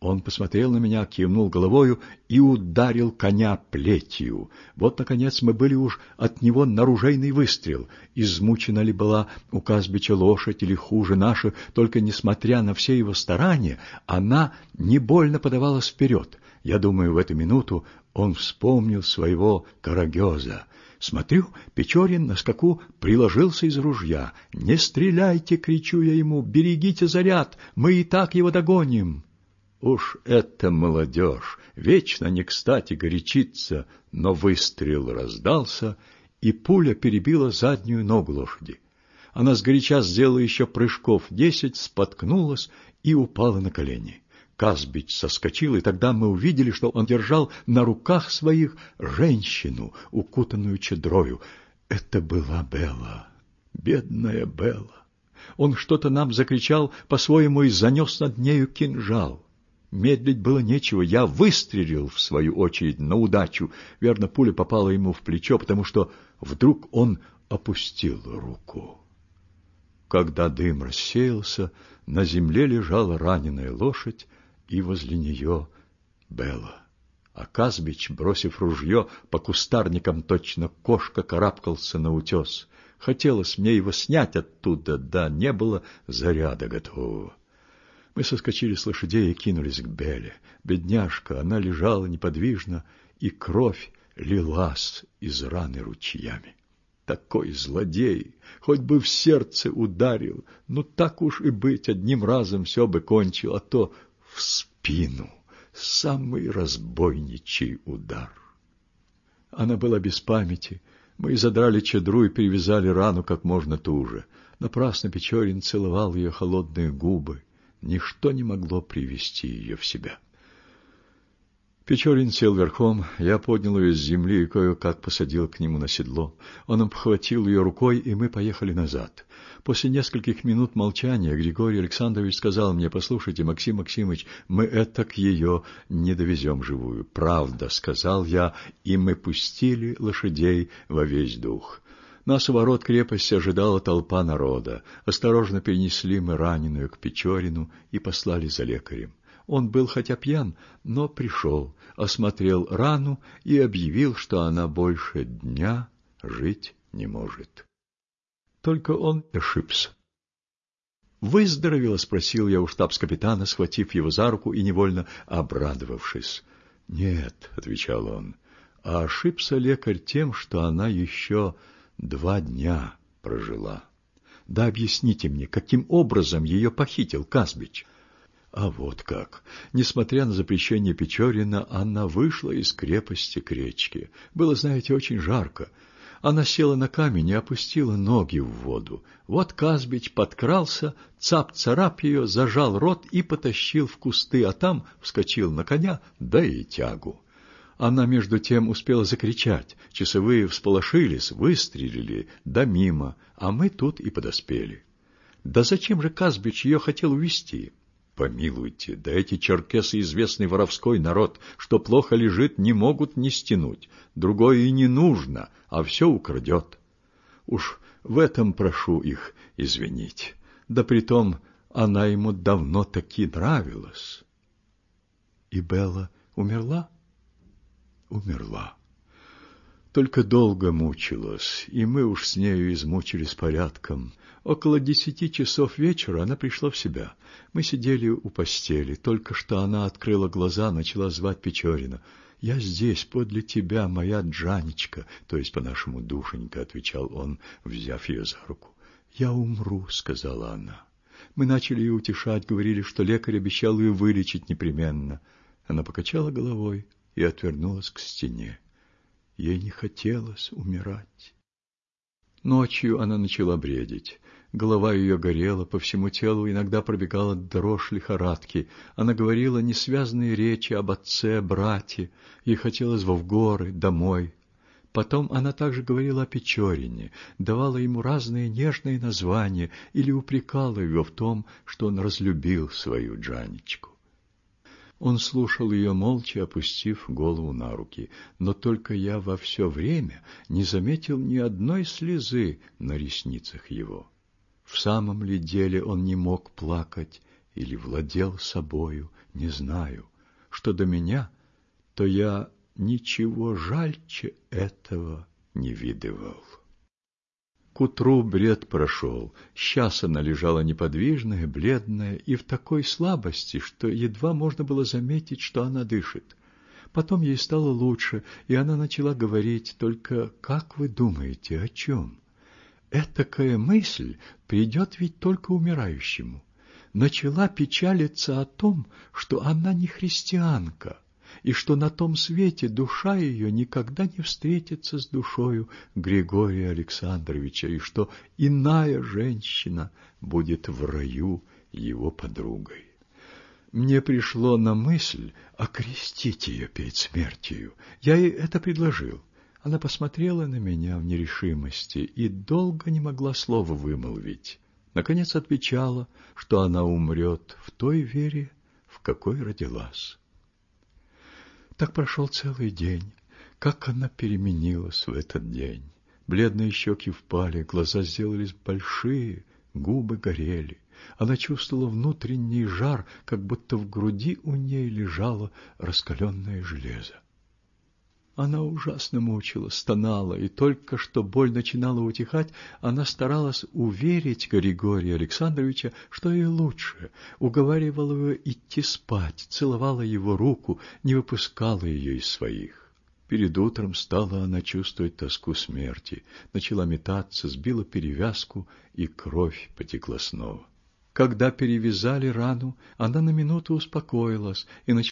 Он посмотрел на меня, кивнул головою и ударил коня плетью. Вот, наконец, мы были уж от него на ружейный выстрел. Измучена ли была у Казбича лошадь или хуже наша, только, несмотря на все его старания, она не больно подавалась вперед. Я думаю, в эту минуту он вспомнил своего Карагеза. Смотрю, Печорин на скаку приложился из ружья. «Не стреляйте!» — кричу я ему. «Берегите заряд! Мы и так его догоним!» Уж это молодежь! Вечно не кстати горячится, но выстрел раздался, и пуля перебила заднюю ногу лошади. Она сгоряча сделала еще прыжков десять, споткнулась и упала на колени. Казбич соскочил, и тогда мы увидели, что он держал на руках своих женщину, укутанную чадрою. Это была Белла, бедная Белла. Он что-то нам закричал по-своему и занес над нею кинжал. Медлить было нечего, я выстрелил, в свою очередь, на удачу. Верно, пуля попала ему в плечо, потому что вдруг он опустил руку. Когда дым рассеялся, на земле лежала раненая лошадь, и возле нее Белла. А Казбич, бросив ружье, по кустарникам точно кошка карабкался на утес. Хотелось мне его снять оттуда, да не было заряда готового. Мы соскочили с лошадей и кинулись к Белле. Бедняжка, она лежала неподвижно, и кровь лилась из раны ручьями. Такой злодей, хоть бы в сердце ударил, ну так уж и быть, одним разом все бы кончил, а то в спину самый разбойничий удар. Она была без памяти. Мы задрали чадру и перевязали рану как можно туже. Напрасно Печорин целовал ее холодные губы. Ничто не могло привести ее в себя. Печорин сел верхом, я поднял ее с земли и кое-как посадил к нему на седло. Он обхватил ее рукой, и мы поехали назад. После нескольких минут молчания Григорий Александрович сказал мне: «Послушайте, Максим Максимыч, мы этак ее не довезем живую». «Правда», — сказал я, и мы пустили лошадей во весь дух. Нас у ворот крепости ожидала толпа народа. Осторожно перенесли мы раненую к Печорину и послали за лекарем. Он был хотя пьян, но пришел, осмотрел рану и объявил, что она больше дня жить не может. Только он ошибся. «Выздоровела?» — спросил я у штабс-капитана, схватив его за руку и невольно обрадовавшись. «Нет», — отвечал он, — «а ошибся лекарь тем, что она еще два дня прожила. Да объясните мне, каким образом ее похитил Казбич?» А вот как. Несмотря на запрещение Печорина, она вышла из крепости к речке. Было, знаете, очень жарко. Она села на камень и опустила ноги в воду. Вот Казбич подкрался, цап-царап ее, зажал рот и потащил в кусты, а там вскочил на коня, да и тягу. Она, между тем, успела закричать. Часовые всполошились, выстрелили, да мимо, а мы тут и подоспели. Да зачем же Казбич ее хотел увести? Помилуйте, да эти черкесы известный воровской народ, что плохо лежит, не могут не стянуть. Другое и не нужно, а все украдет. Уж в этом прошу их извинить. Да притом она ему давно-таки нравилась. И Белла умерла? Умерла. Только долго мучилась, и мы уж с нею измучились порядком. Около десяти часов вечера она пришла в себя. Мы сидели у постели. Только что она открыла глаза, начала звать Печорина. «Я здесь, подле тебя, моя Джанечка», то есть по-нашему душенька, отвечал он, взяв ее за руку. «Я умру», сказала она. Мы начали ее утешать, говорили, что лекарь обещал ее вылечить непременно. Она покачала головой и отвернулась к стене. Ей не хотелось умирать. Ночью она начала бредить. Голова ее горела, по всему телу иногда пробегала дрожь лихорадки. Она говорила несвязные речи об отце, брате. Ей хотелось в горы, домой. Потом она также говорила о Печорине, давала ему разные нежные названия или упрекала его в том, что он разлюбил свою Джанечку. Он слушал ее молча, опустив голову на руки, но только я во все время не заметил ни одной слезы на ресницах его. В самом ли деле он не мог плакать или владел собою, не знаю. Что до меня, то я ничего жальче этого не видывал. К утру бред прошел. Сейчас она лежала неподвижная, бледная и в такой слабости, что едва можно было заметить, что она дышит. Потом ей стало лучше, и она начала говорить, только как вы думаете, о чем? Этакая мысль придет ведь только умирающему. Начала печалиться о том, что она не христианка, и что на том свете душа ее никогда не встретится с душою Григория Александровича, и что иная женщина будет в раю его подругой. Мне пришло на мысль окрестить ее перед смертью. Я ей это предложил. Она посмотрела на меня в нерешимости и долго не могла слова вымолвить. Наконец отвечала, что она умрет в той вере, в какой родилась. Так прошел целый день. Как она переменилась в этот день! Бледные щеки впали, глаза сделались большие, губы горели. Она чувствовала внутренний жар, как будто в груди у ней лежало раскаленное железо. Она ужасно мучилась, стонала, и только что боль начинала утихать, она старалась уверить Григория Александровича, что ей лучше, уговаривала его идти спать, целовала его руку, не выпускала ее из своих. Перед утром стала она чувствовать тоску смерти, начала метаться, сбила перевязку, и кровь потекла снова. Когда перевязали рану, она на минуту успокоилась и начала